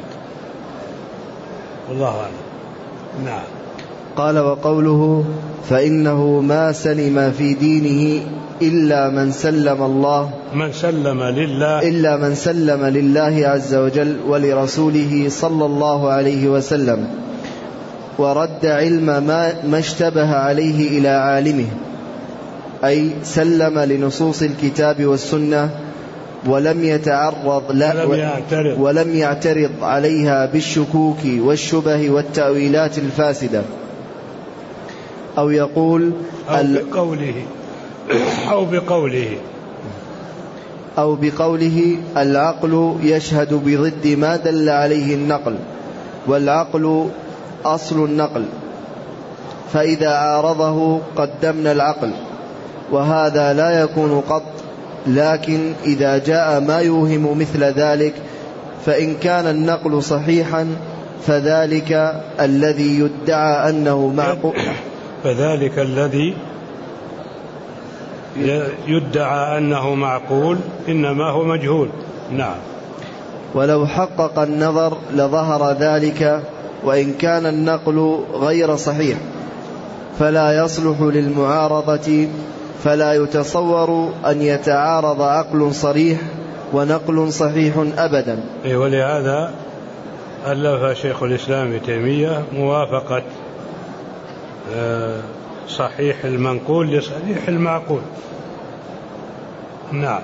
والله أعلم. نعم. قال: وقوله فإنه ما سلم في دينه إلا من سلم الله من سلم لله إلا من سلم لله عز وجل ولرسوله صلى الله عليه وسلم، ورد علم ما, ما اشتبه عليه إلى عالمه، أي سلم لنصوص الكتاب والسنة ولم يتعرض لا ولم يعترض, ولم يعترض عليها بالشكوك والشبه والتأويلات الفاسدة. أو يقول أو بقوله أو بقوله أو بقوله العقل يشهد بضد ما دل عليه النقل، والعقل أصل النقل، فإذا عارضه قدمنا العقل، وهذا لا يكون قط. لكن إذا جاء ما يوهم مثل ذلك فإن كان النقل صحيحا فذلك الذي يدعى أنه معقول فذلك الذي يدعى أنه معقول إنما هو مجهول. نعم. ولو حقق النظر لظهر ذلك، وإن كان النقل غير صحيح فلا يصلح للمعارضة، فلا يتصور أن يتعارض عقل صريح ونقل صحيح أبدا. ولهذا ألف شيخ الإسلام ابن تيمية موافقة صحيح المنقول لصحيح المعقول. نعم.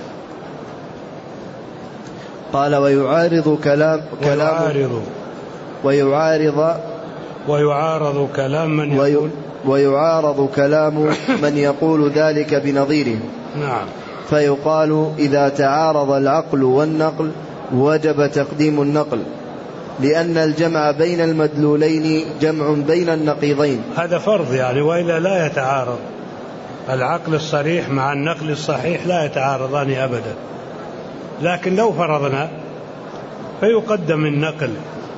قال ويعارض كلام ويعارض ويعارض ويعارض كلام من يقول ويعارض كلام من يقول ذلك بنظيره. نعم. فيقال إذا تعارض العقل والنقل وجب تقديم النقل، لأن الجمع بين المدلولين جمع بين النقيضين. هذا فرض يعني، وإلا لا يتعارض. العقل الصريح مع النقل الصحيح لا يتعارضان أبدا. لكن لو فرضنا فيقدم النقل.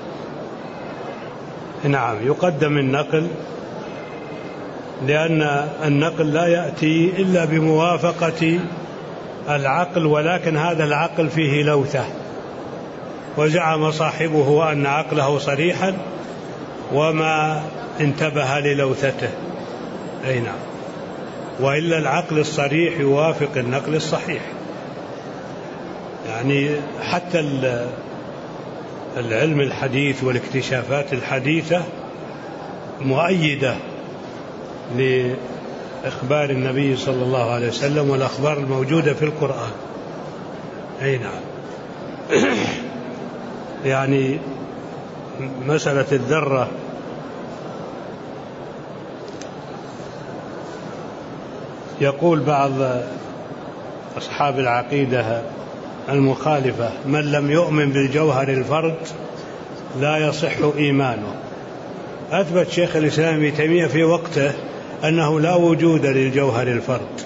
نعم يقدم النقل، لأن النقل لا يأتي إلا بموافقة العقل، ولكن هذا العقل فيه لوثة، وزعم صاحبه أن عقله صريحا وما انتبه للوثته. أي نعم. وإلا العقل الصريح يوافق النقل الصحيح. يعني حتى العلم الحديث والاكتشافات الحديثة مؤيدة لإخبار النبي صلى الله عليه وسلم والأخبار الموجودة في القرآن. أي نعم. يعني مسألة الذرة يقول بعض أصحاب العقيدة المخالفة من لم يؤمن بالجوهر الفرد لا يصح إيمانه. أثبت شيخ الإسلام ابن تيمية في وقته أنه لا وجود للجوهر الفرد.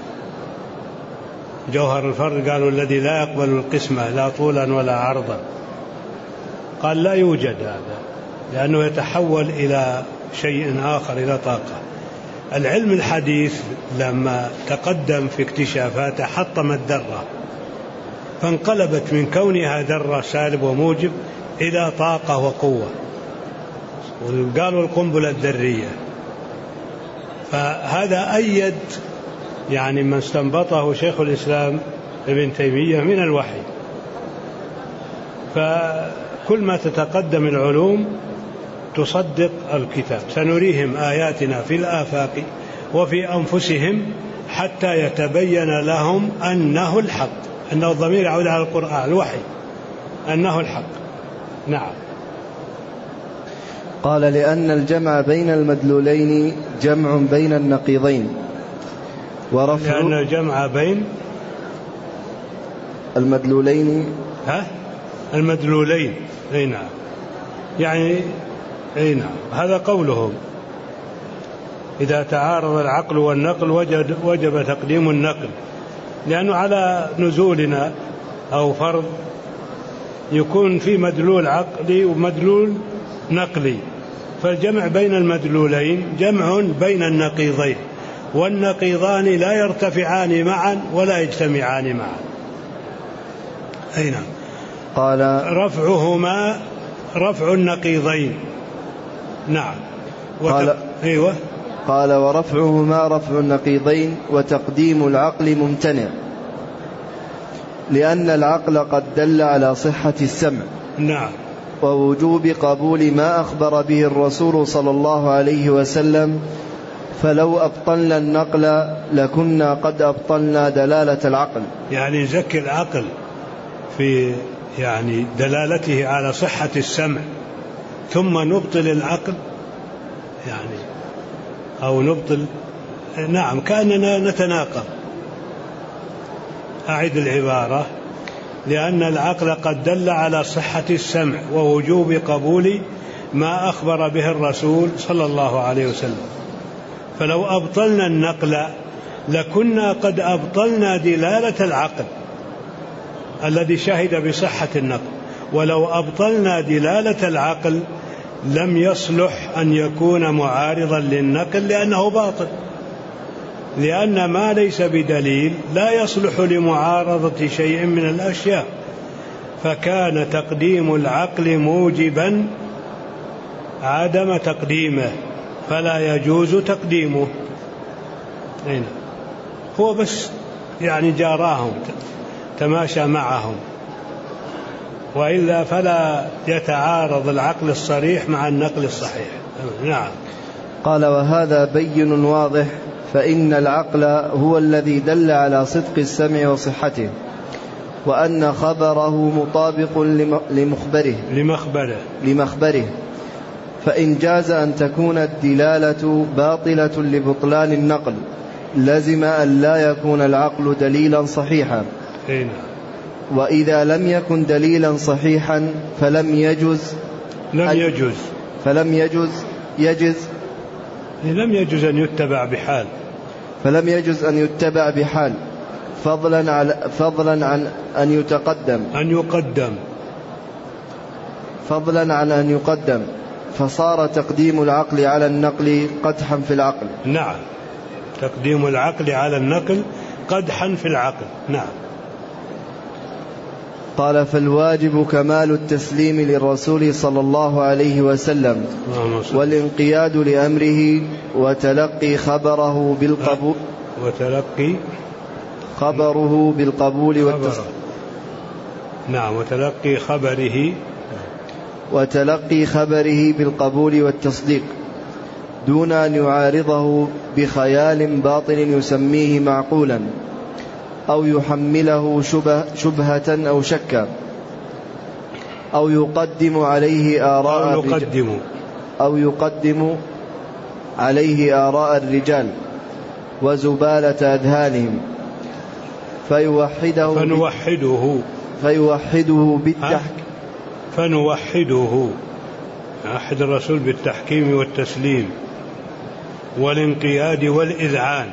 جوهر الفرد قالوا الذي لا يقبل القسمة لا طولا ولا عرضا، قال لا يوجد هذا، لأنه يتحول إلى شيء آخر، إلى طاقة. العلم الحديث لما تقدم في اكتشافاته حطم الذرة، فانقلبت من كونها ذرة سالب وموجب إلى طاقة وقوة، وقالوا القنبلة الذرية. فهذا أيد يعني ما استنبطه شيخ الإسلام ابن تيمية من الوحي. فكل ما تتقدم العلوم تصدق الكتاب. سنريهم آياتنا في الآفاق وفي أنفسهم حتى يتبين لهم أنه الحق. أنه الضمير يعود على القرآن الوحي، أنه الحق. نعم. قال لأن الجمع بين المدلولين جمع بين النقيضين، ورفع لأن الجمع بين المدلولين ها المدلولين. أي نعم. يعني أي نعم، هذا قولهم. إذا تعارض العقل والنقل وجد وجب تقديم النقل، لأنه على نزولنا أو فرض يكون في مدلول عقلي ومدلول نقلي، فالجمع بين المدلولين جمع بين النقيضين، والنقيضان لا يرتفعان معا ولا يجتمعان معا. أي نعم. قال رفعهما رفع النقيضين. نعم. قال أيوة. قال ورفعهما رفع النقيضين وتقديم العقل ممتنع، لأن العقل قد دل على صحة السمع. نعم. ووجوب قبول ما أخبر به الرسول صلى الله عليه وسلم، فلو أبطلنا النقل لكنا قد أبطلنا دلالة العقل. يعني زكي العقل في يعني دلالته على صحة السمع ثم نبطل العقل يعني أو نبطل، نعم كأننا نتناقض. أعد العبارة: لأن العقل قد دل على صحة السمع ووجوب قبول ما أخبر به الرسول صلى الله عليه وسلم، فلو أبطلنا النقل لكنا قد أبطلنا دلالة العقل الذي شهد بصحة النقل، ولو أبطلنا دلالة العقل لم يصلح أن يكون معارضا للنقل لأنه باطل، لأن ما ليس بدليل لا يصلح لمعارضة شيء من الأشياء، فكان تقديم العقل موجبا عدم تقديمه فلا يجوز تقديمه. هنا هو بس يعني جاراهم تماشى معهم، وإلا فلا يتعارض العقل الصريح مع النقل الصحيح. نعم. قال: وهذا بين واضح، فإن العقل هو الذي دل على صدق السمع وصحته، وأن خبره مطابق لمخبره لمخبره, لمخبره فإن جاز أن تكون الدلالة باطلة لبطلان النقل لزم أن لا يكون العقل دليلا صحيحا. هنا. وإذا لم يكن دليلا صحيحا فلم يجوز لم يجوز فلم يجوز يجز لم يجوز أن يتبع بحال فلم يجوز أن يتبع بحال فضلا عن فضلا عن أن يتقدم أن يقدم فضلا عن أن يقدم فصار تقديم العقل على النقل قدحا في العقل. نعم، تقديم العقل على النقل قدحا في العقل. نعم. قال: فالواجب كمال التسليم للرسول صلى الله عليه وسلم والانقياد لأمره وتلقي خبره بالقبول وتلقي خبره بالقبول والتصديق. نعم، وتلقي خبره وتلقي خبره بالقبول والتصديق دون أن يعارضه بخيال باطل يسميه معقولا أو يحمله شبه شبهة أو شكا أو يقدم عليه آراء أو يقدم, أو يقدم عليه آراء الرجال وزبالة أذهانهم فيوحده فنوحده فيوحده بالتحكيم فنوحده أحد الرسول بالتحكيم والتسليم والانقياد والإذعان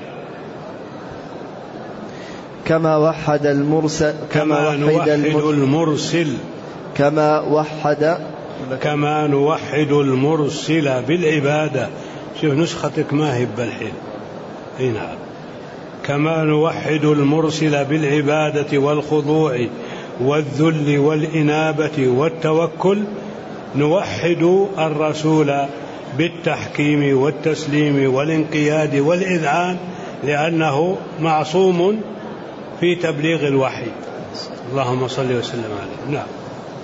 كما وحد المرسل كما نوحد المرسل كما وحد كما نوحد المرسل بالعبادة. شوف نسختك ما هي بالحين. نعم. كما نوحد المرسل بالعبادة والخضوع والذل والإنابة والتوكل نوحد الرسول بالتحكيم والتسليم والانقياد والإذعان لأنه معصوم في تبليغ الوحي. اللهم صل وسلم عليه. نعم.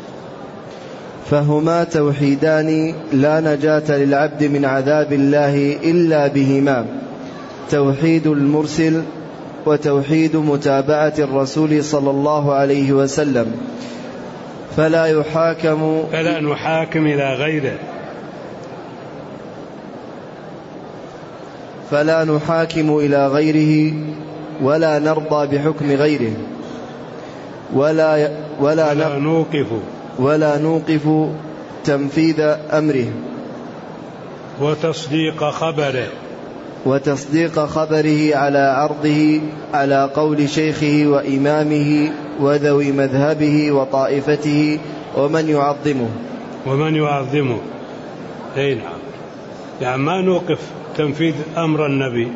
فهما توحيدان لا نجاة للعبد من عذاب الله إلا بهما: توحيد المرسل وتوحيد متابعة الرسول صلى الله عليه وسلم. فلا يحاكم فلا نحاكم إلى غيره فلا نحاكم إلى غيره ولا نرضى بحكم غيره ولا ولا, ولا نوقف ولا نوقف تنفيذ أمره وتصديق خبره وتصديق خبره على عرضه على قول شيخه وإمامه وذوي مذهبه وطائفته ومن يعظمه ومن يعظمه. أي نعم. يعني ما نوقف تنفيذ أمر النبي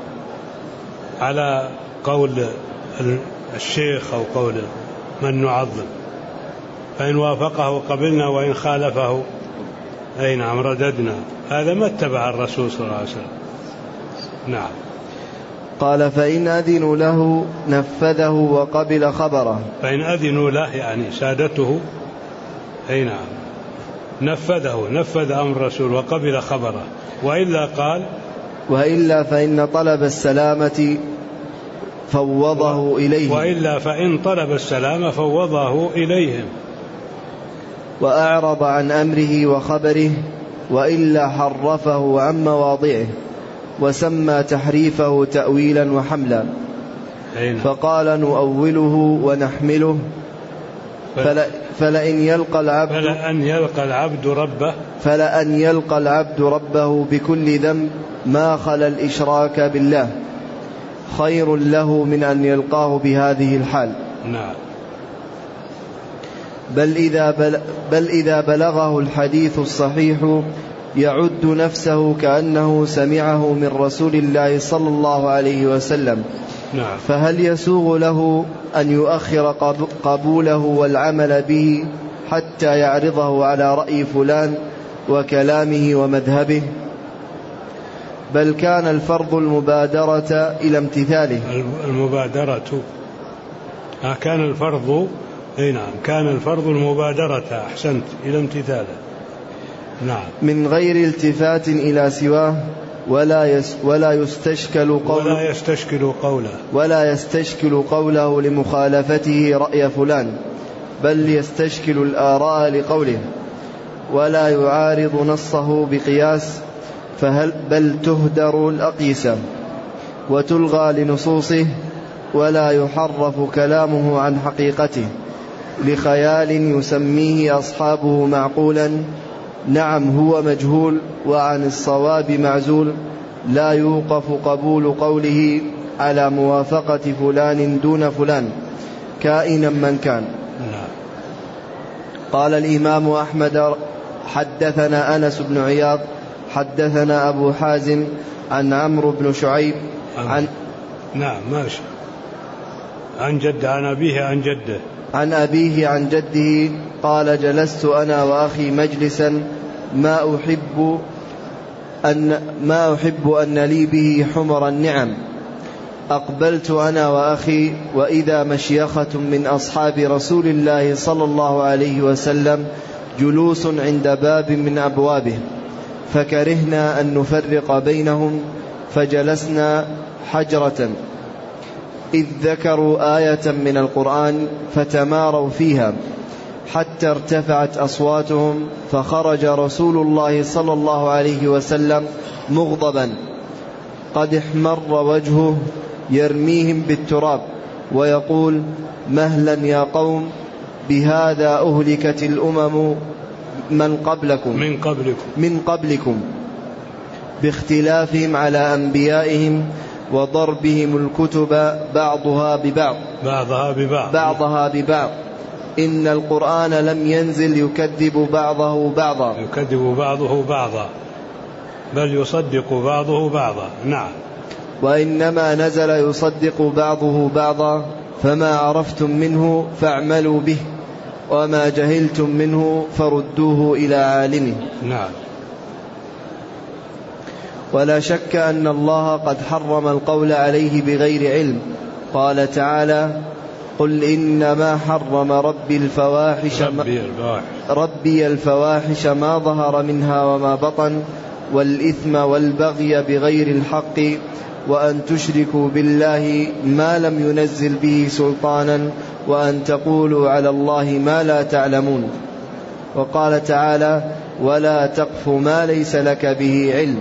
على قول الشيخ أو قول من نعظم، فإن وافقه قبلنا وإن خالفه أي نعم رددنا. هذا ما اتبع الرسول صلى الله عليه وسلم. نعم. قال: فإن أذنوا له نفذه وقبل خبره. فإن أذنوا له يعني سادته أي نعم نفذه نفذ أمر الرسول وقبل خبره، وإلا قال وإلا فإن طلب السلامة فوضه إليهم، وإلا فإن طلب السلام فوضه إليهم، وأعرض عن أمره وخبره وإلا حرفه عن مواضعه، وسمى تحريفه تأويلا وحملا. فقال نؤوله ونحمله فلا فلئن يلقى العبد فلأن يلقى العبد ربه فلأن يلقى العبد ربه بكل ذنب ما خلا الإشراك بالله خير له من أن يلقاه بهذه الحال. نعم. بل إذا, بل بل إذا بلغه الحديث الصحيح يعد نفسه كأنه سمعه من رسول الله صلى الله عليه وسلم. نعم. فهل يسوغ له أن يؤخر قبوله والعمل به حتى يعرضه على رأي فلان وكلامه ومذهبه؟ بل كان الفرض المبادرة إلى امتثاله. المبادرة كان الفرض اي نعم كان الفرض المبادرة، أحسنت، إلى امتثاله. نعم. من غير التفات إلى سواه ولا يس ولا يستشكل قوله ولا يستشكل قوله ولا يستشكل قوله لمخالفته رأي فلان، بل يستشكل الآراء لقوله، ولا يعارض نصه بقياس، فهل بل تهدر الأقيسة وتلغى لنصوصه، ولا يحرف كلامه عن حقيقته لخيال يسميه أصحابه معقولا. نعم هو مجهول وعن الصواب معزول، لا يوقف قبول قوله على موافقة فلان دون فلان كائنا من كان. قال الإمام أحمد حدثنا أنس بن عياض حدثنا أبو حازم عن عمرو بن شعيب عن نعم ماشي عن جد عن أبيه عن جده عن أبيه عن جده قال جلست أنا وأخي مجلسا ما أحب أن, ما أحب أن لي به حمر النعم. أقبلت أنا وأخي وإذا مشيخة من أصحاب رسول الله صلى الله عليه وسلم جلوس عند باب من أبوابه، فكرهنا أن نفرق بينهم فجلسنا حجرة، إذ ذكروا آية من القرآن فتماروا فيها حتى ارتفعت أصواتهم، فخرج رسول الله صلى الله عليه وسلم مغضبا قد احمر وجهه يرميهم بالتراب ويقول مهلا يا قوم، بهذا أهلكت الأمم من قبلكم من قبلكم من قبلكم باختلافهم على أنبيائهم وضربهم الكتب بعضها ببعض بعضها ببعض بعضها ببعض إن القرآن لم ينزل يكذب بعضه بعضا يكذب بعضه بعضا بل يصدق بعضه بعضا. نعم. وإنما نزل يصدق بعضه بعضا، فما عرفتم منه فاعملوا به، وما جهلتم منه فردوه إلى عالمه. نعم. ولا شك أن الله قد حرم القول عليه بغير علم. قال تعالى قل إنما حرم ربي الفواحش ربي, ربي الفواحش ما ظهر منها وما بطن والإثم والبغي بغير الحق وأن تشركوا بالله ما لم ينزل به سلطانا وأن تقولوا على الله ما لا تعلمون. وقال تعالى ولا تقف ما ليس لك به علم.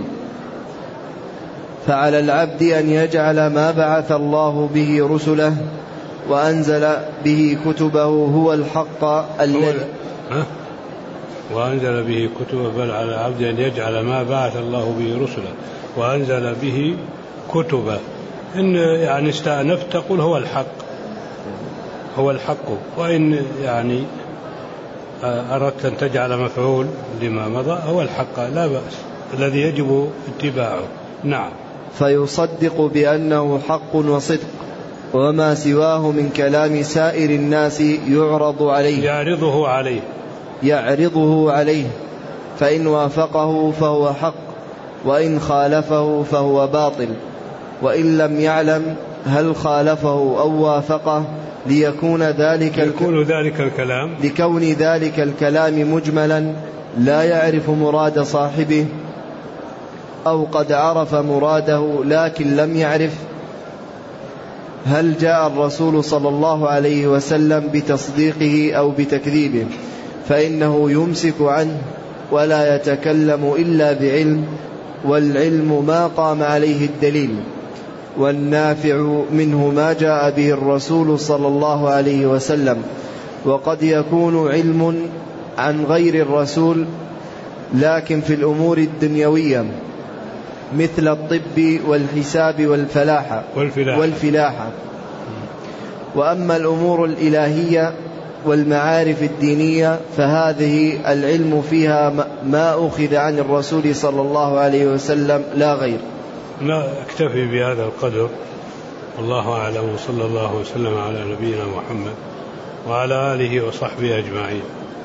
فعلى العبد أن يجعل ما بعث الله به رسله وأنزل به كتبه هو الحق الذي وأنزل به كتبه بل على العبد أن يجعل ما بعث الله به رسله وأنزل به كتبه. إن يعني استأنفت تقول هو الحق هو الحق، وإن يعني أردت أن تجعل مفعول لما مضى هو الحق لا بأس، الذي يجب اتباعه. نعم. فيصدق بأنه حق وصدق، وما سواه من كلام سائر الناس يعرض عليه يعرضه عليه يعرضه عليه فإن وافقه فهو حق، وإن خالفه فهو باطل. وإن لم يعلم هل خالفه أو وافقه ليكون ذلك يكون ذلك الكلام لكون ذلك الكلام مجملا لا يعرف مراد صاحبه، أو قد عرف مراده لكن لم يعرف، هل جاء الرسول صلى الله عليه وسلم بتصديقه أو بتكذيبه فإنه يمسك عنه ولا يتكلم إلا بعلم، والعلم ما قام عليه الدليل، والنافع منه ما جاء به الرسول صلى الله عليه وسلم. وقد يكون علم عن غير الرسول لكن في الأمور الدنيوية مثل الطب والحساب والفلاحة والفلاحة, والفلاحة. وأما الأمور الإلهية والمعارف الدينية فهذه العلم فيها ما أخذ عن الرسول صلى الله عليه وسلم لا غير. لا أكتفي بهذا القدر، والله أعلم، وصلى الله وسلم على نبينا محمد وعلى آله وصحبه أجمعين.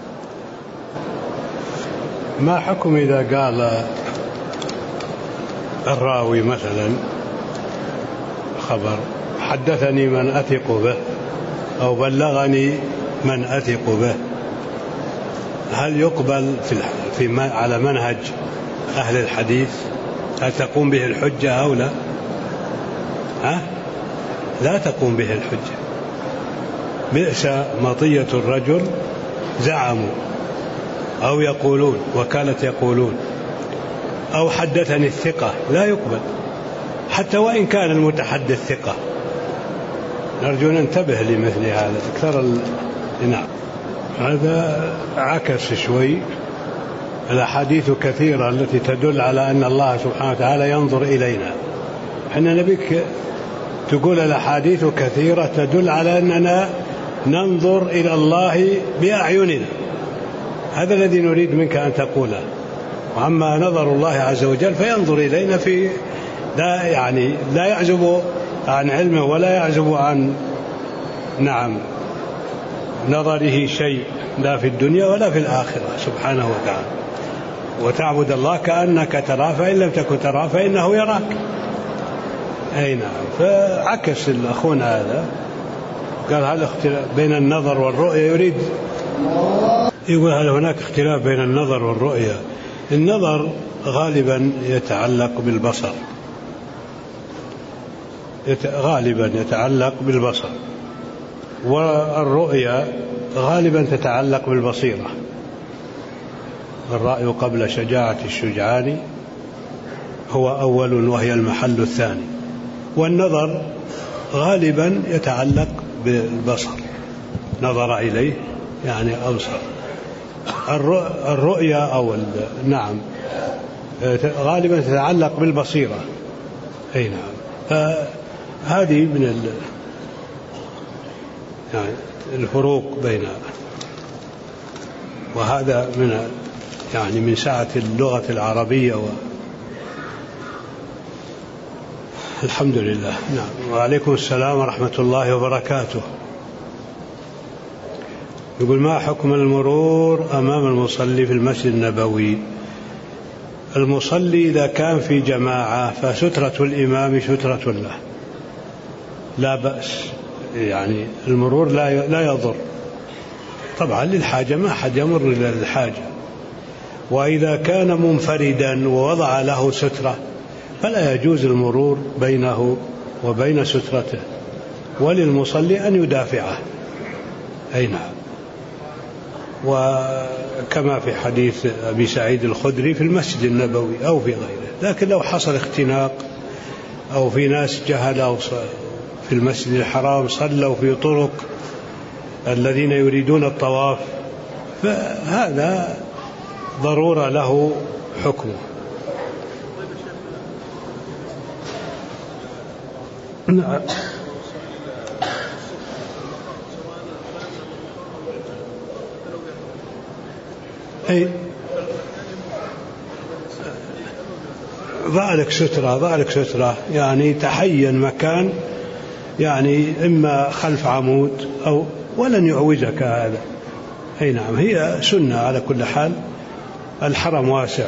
ما حكم إذا قال الراوي مثلا خبر حدثني من أثق به أو بلغني من أثق به، هل يقبل في في على منهج أهل الحديث؟ هل تقوم به الحجة أو لا؟ ها؟ لا تقوم به الحجة. بئس مطية الرجل زعموا أو يقولون وكالة يقولون أو حدثني الثقة، لا يقبل حتى وإن كان المتحدث ثقة. نرجو أن ننتبه لمثل هذا أكثر ال... نعم. هذا عكس شوي. الأحاديث كثيرة التي تدل على أن الله سبحانه وتعالى ينظر إلينا. إحنا نبيك تقول الأحاديث كثيرة تدل على أننا ننظر إلى الله بأعيننا، هذا الذي نريد منك أن تقوله. وأما نظر الله عز وجل فينظر إلينا في لا يعني لا يعزب عن علمه ولا يعزب عن نعم نظره شيء، لا في الدنيا ولا في الآخرة سبحانه وتعالى. وتعبد الله كأنك تراه فإن لم تكن تراه فإنه يراك. أي نعم. فعكس الأخون هذا، قال هل اختلاف بين النظر والرؤية؟ يريد يقول هل هناك اختلاف بين النظر والرؤية؟ النظر غالبا يتعلق بالبصر، غالبا يتعلق بالبصر، والرؤية غالبا تتعلق بالبصيرة. الرأي قبل شجاعة الشجعان هو أول وهي المحل الثاني. والنظر غالبا يتعلق بالبصر، نظر إليه يعني أبصر. الرؤية أو نعم غالبا تتعلق بالبصيرة. أي نعم. فهذه من ال... يعني الفروق بين، وهذا من يعني من سعة اللغة العربية و... الحمد لله. نعم. وعليكم السلام ورحمة الله وبركاته. يقول ما حكم المرور أمام المصلي في المسجد النبوي؟ المصلي إذا كان في جماعة فسترة الإمام سترة له، لا بأس، يعني المرور لا لا يضر طبعا للحاجة، ما حد يمر إلا للحاجة. وإذا كان منفردا ووضع له سترة فلا يجوز المرور بينه وبين سترته، وللمصلي أن يدافعه. أي نعم. وكما في حديث أبي سعيد الخدري في المسجد النبوي أو في غيره. لكن لو حصل اختناق أو في ناس جهلوا في المسجد الحرام صلوا في طرق الذين يريدون الطواف، فهذا ضرورة له حكمه. نعم. أي ضع لك سترة، ضع لك سترة، يعني تحين مكان، يعني إما خلف عمود أو ولن يعوزك هذا. أي نعم. هي سنة على كل حال. الحرم واسع.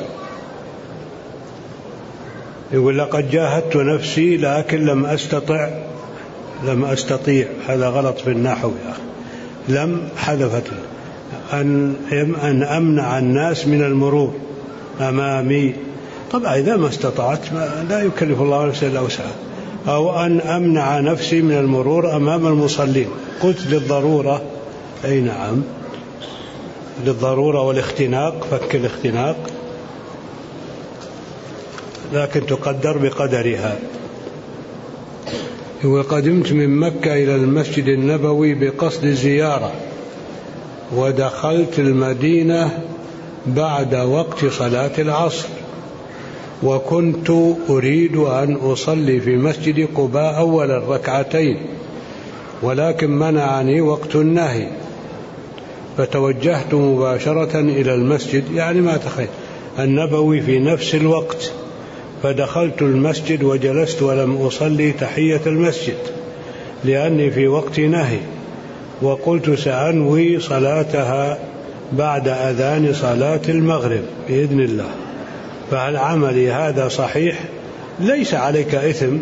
يقول لقد جاهدت نفسي لكن لم أستطع لم أستطيع هذا غلط في النحو يا أخي. لم حذفت أن أن أمنع الناس من المرور أمامي. طبعا إذا ما استطعت لا يكلف الله نفسا إلا وسعها. أو أن أمنع نفسي من المرور أمام المصلين. قلت للضرورة، أي نعم، للضرورة والاختناق، فك الاختناق، لكن تقدر بقدرها. وقدمت من مكة إلى المسجد النبوي بقصد زيارة، ودخلت المدينة بعد وقت صلاة العصر، وكنت أريد أن أصلي في مسجد قباء أول الركعتين، ولكن منعني وقت النهي، فتوجهت مباشرة إلى المسجد، يعني ما تخيل النبوي في نفس الوقت، فدخلت المسجد وجلست ولم أصلي تحية المسجد لأني في وقت نهي، وقلت سأنوي صلاتها بعد أذان صلاة المغرب بإذن الله. فهل عملي هذا صحيح؟ ليس عليك إثم،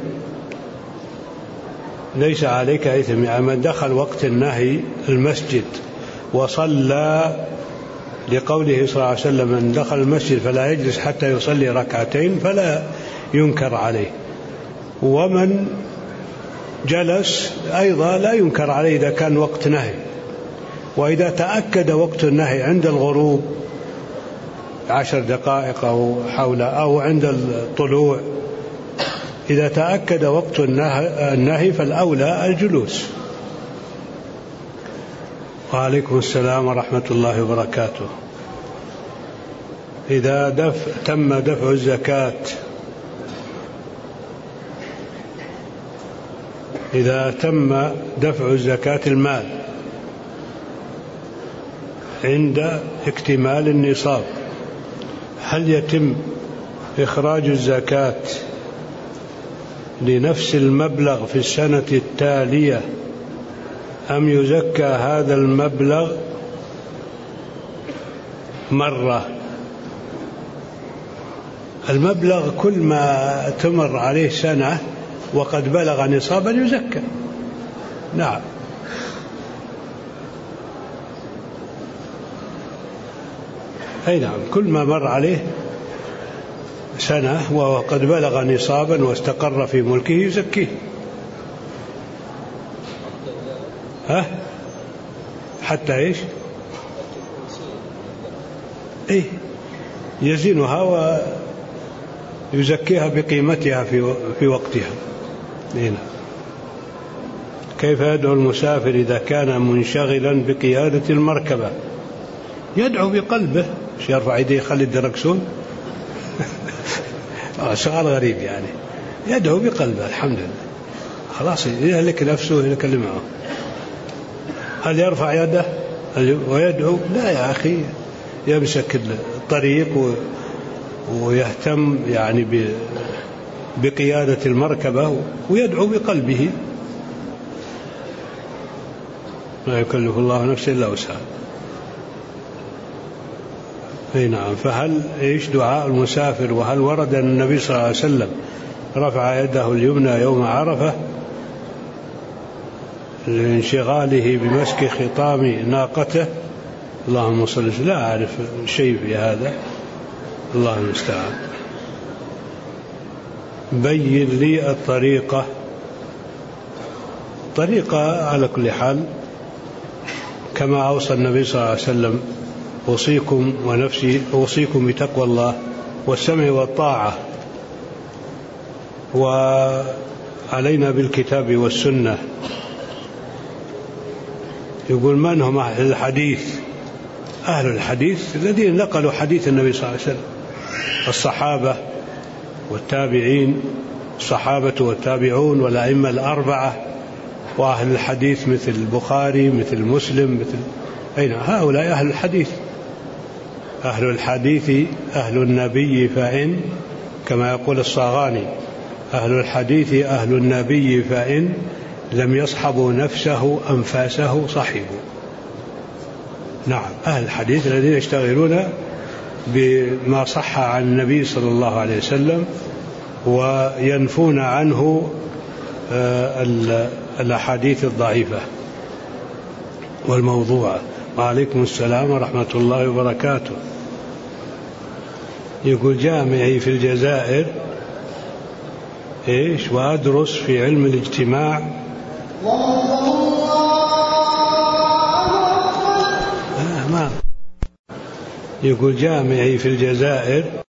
ليس عليك إثم، يعني من دخل وقت النهي المسجد وصلى، لقوله صلى الله عليه وسلم من دخل المسجد فلا يجلس حتى يصلي ركعتين فلا ينكر عليه، ومن جلس أيضا لا ينكر عليه إذا كان وقت نهي. وإذا تأكد وقت النهي عند الغروب عشر دقائق أو حول أو عند الطلوع، إذا تأكد وقت النهي فالأولى الجلوس. وعليكم السلام ورحمة الله وبركاته. إذا دفع تم دفع الزكاة إذا تم دفع الزكاة المال عند اكتمال النصاب، هل يتم إخراج الزكاة لنفس المبلغ في السنة التالية، أم يزكى هذا المبلغ مرة؟ المبلغ كل ما تمر عليه سنة وقد بلغ نصابا يزكى. نعم. أي نعم، كل ما مر عليه سنة وقد بلغ نصابا واستقر في ملكه يزكيه. ها؟ حتى إيش؟ إيه، يزينها ويزكيها بقيمتها في في وقتها. هنا. كيف يدعو المسافر إذا كان منشغلا بقيادة المركبة؟ يدعو بقلبه، مش يرفع يديه يخلي الدركسون. سؤال غريب يعني. يدعو بقلبه، الحمد لله، خلاص يهلك نفسه يهلك اللي معه. هل يرفع يده ويدعو؟ لا يا أخي، يمسك الطريق ويهتم يعني بقيادة المركبة ويدعو بقلبه. لا يكلف الله نفسا إلا وسعها. أي نعم. فهل إيش دعاء المسافر؟ وهل ورد أن النبي صلى الله عليه وسلم رفع يده اليمنى يوم عرفة لانشغاله بمسك خطام ناقته؟ اللهم صل وسلم. لا أعرف شيء في هذا، الله المستعان. بين لي الطريقة. طريقة على كل حال كما أوصى النبي صلى الله عليه وسلم: أوصيكم ونفسي أوصيكم بتقوى الله والسمع والطاعة، وعلينا بالكتاب والسنة. يقول: من هم أهل الحديث؟ أهل الحديث الذين نقلوا حديث النبي صلى الله عليه وسلم: الصحابة والتابعين، الصحابة والتابعون والأئمة الأربعة. وأهل الحديث مثل البخاري، مثل مسلم، مثل أين هؤلاء أهل الحديث. أهل الحديث أهل النبي فإن، كما يقول الصاغاني: أهل الحديث أهل النبي فإن لم يصحبوا نفسه أنفاسه صحبوا. نعم، أهل الحديث الذين يشتغلون بما صح عن النبي صلى الله عليه وسلم وينفون عنه الأحاديث الضعيفة والموضوعة. وعليكم السلام ورحمة الله وبركاته. يقول: جامعي في الجزائر إيش وأدرس في علم الاجتماع. آه ما يقول جامعي في الجزائر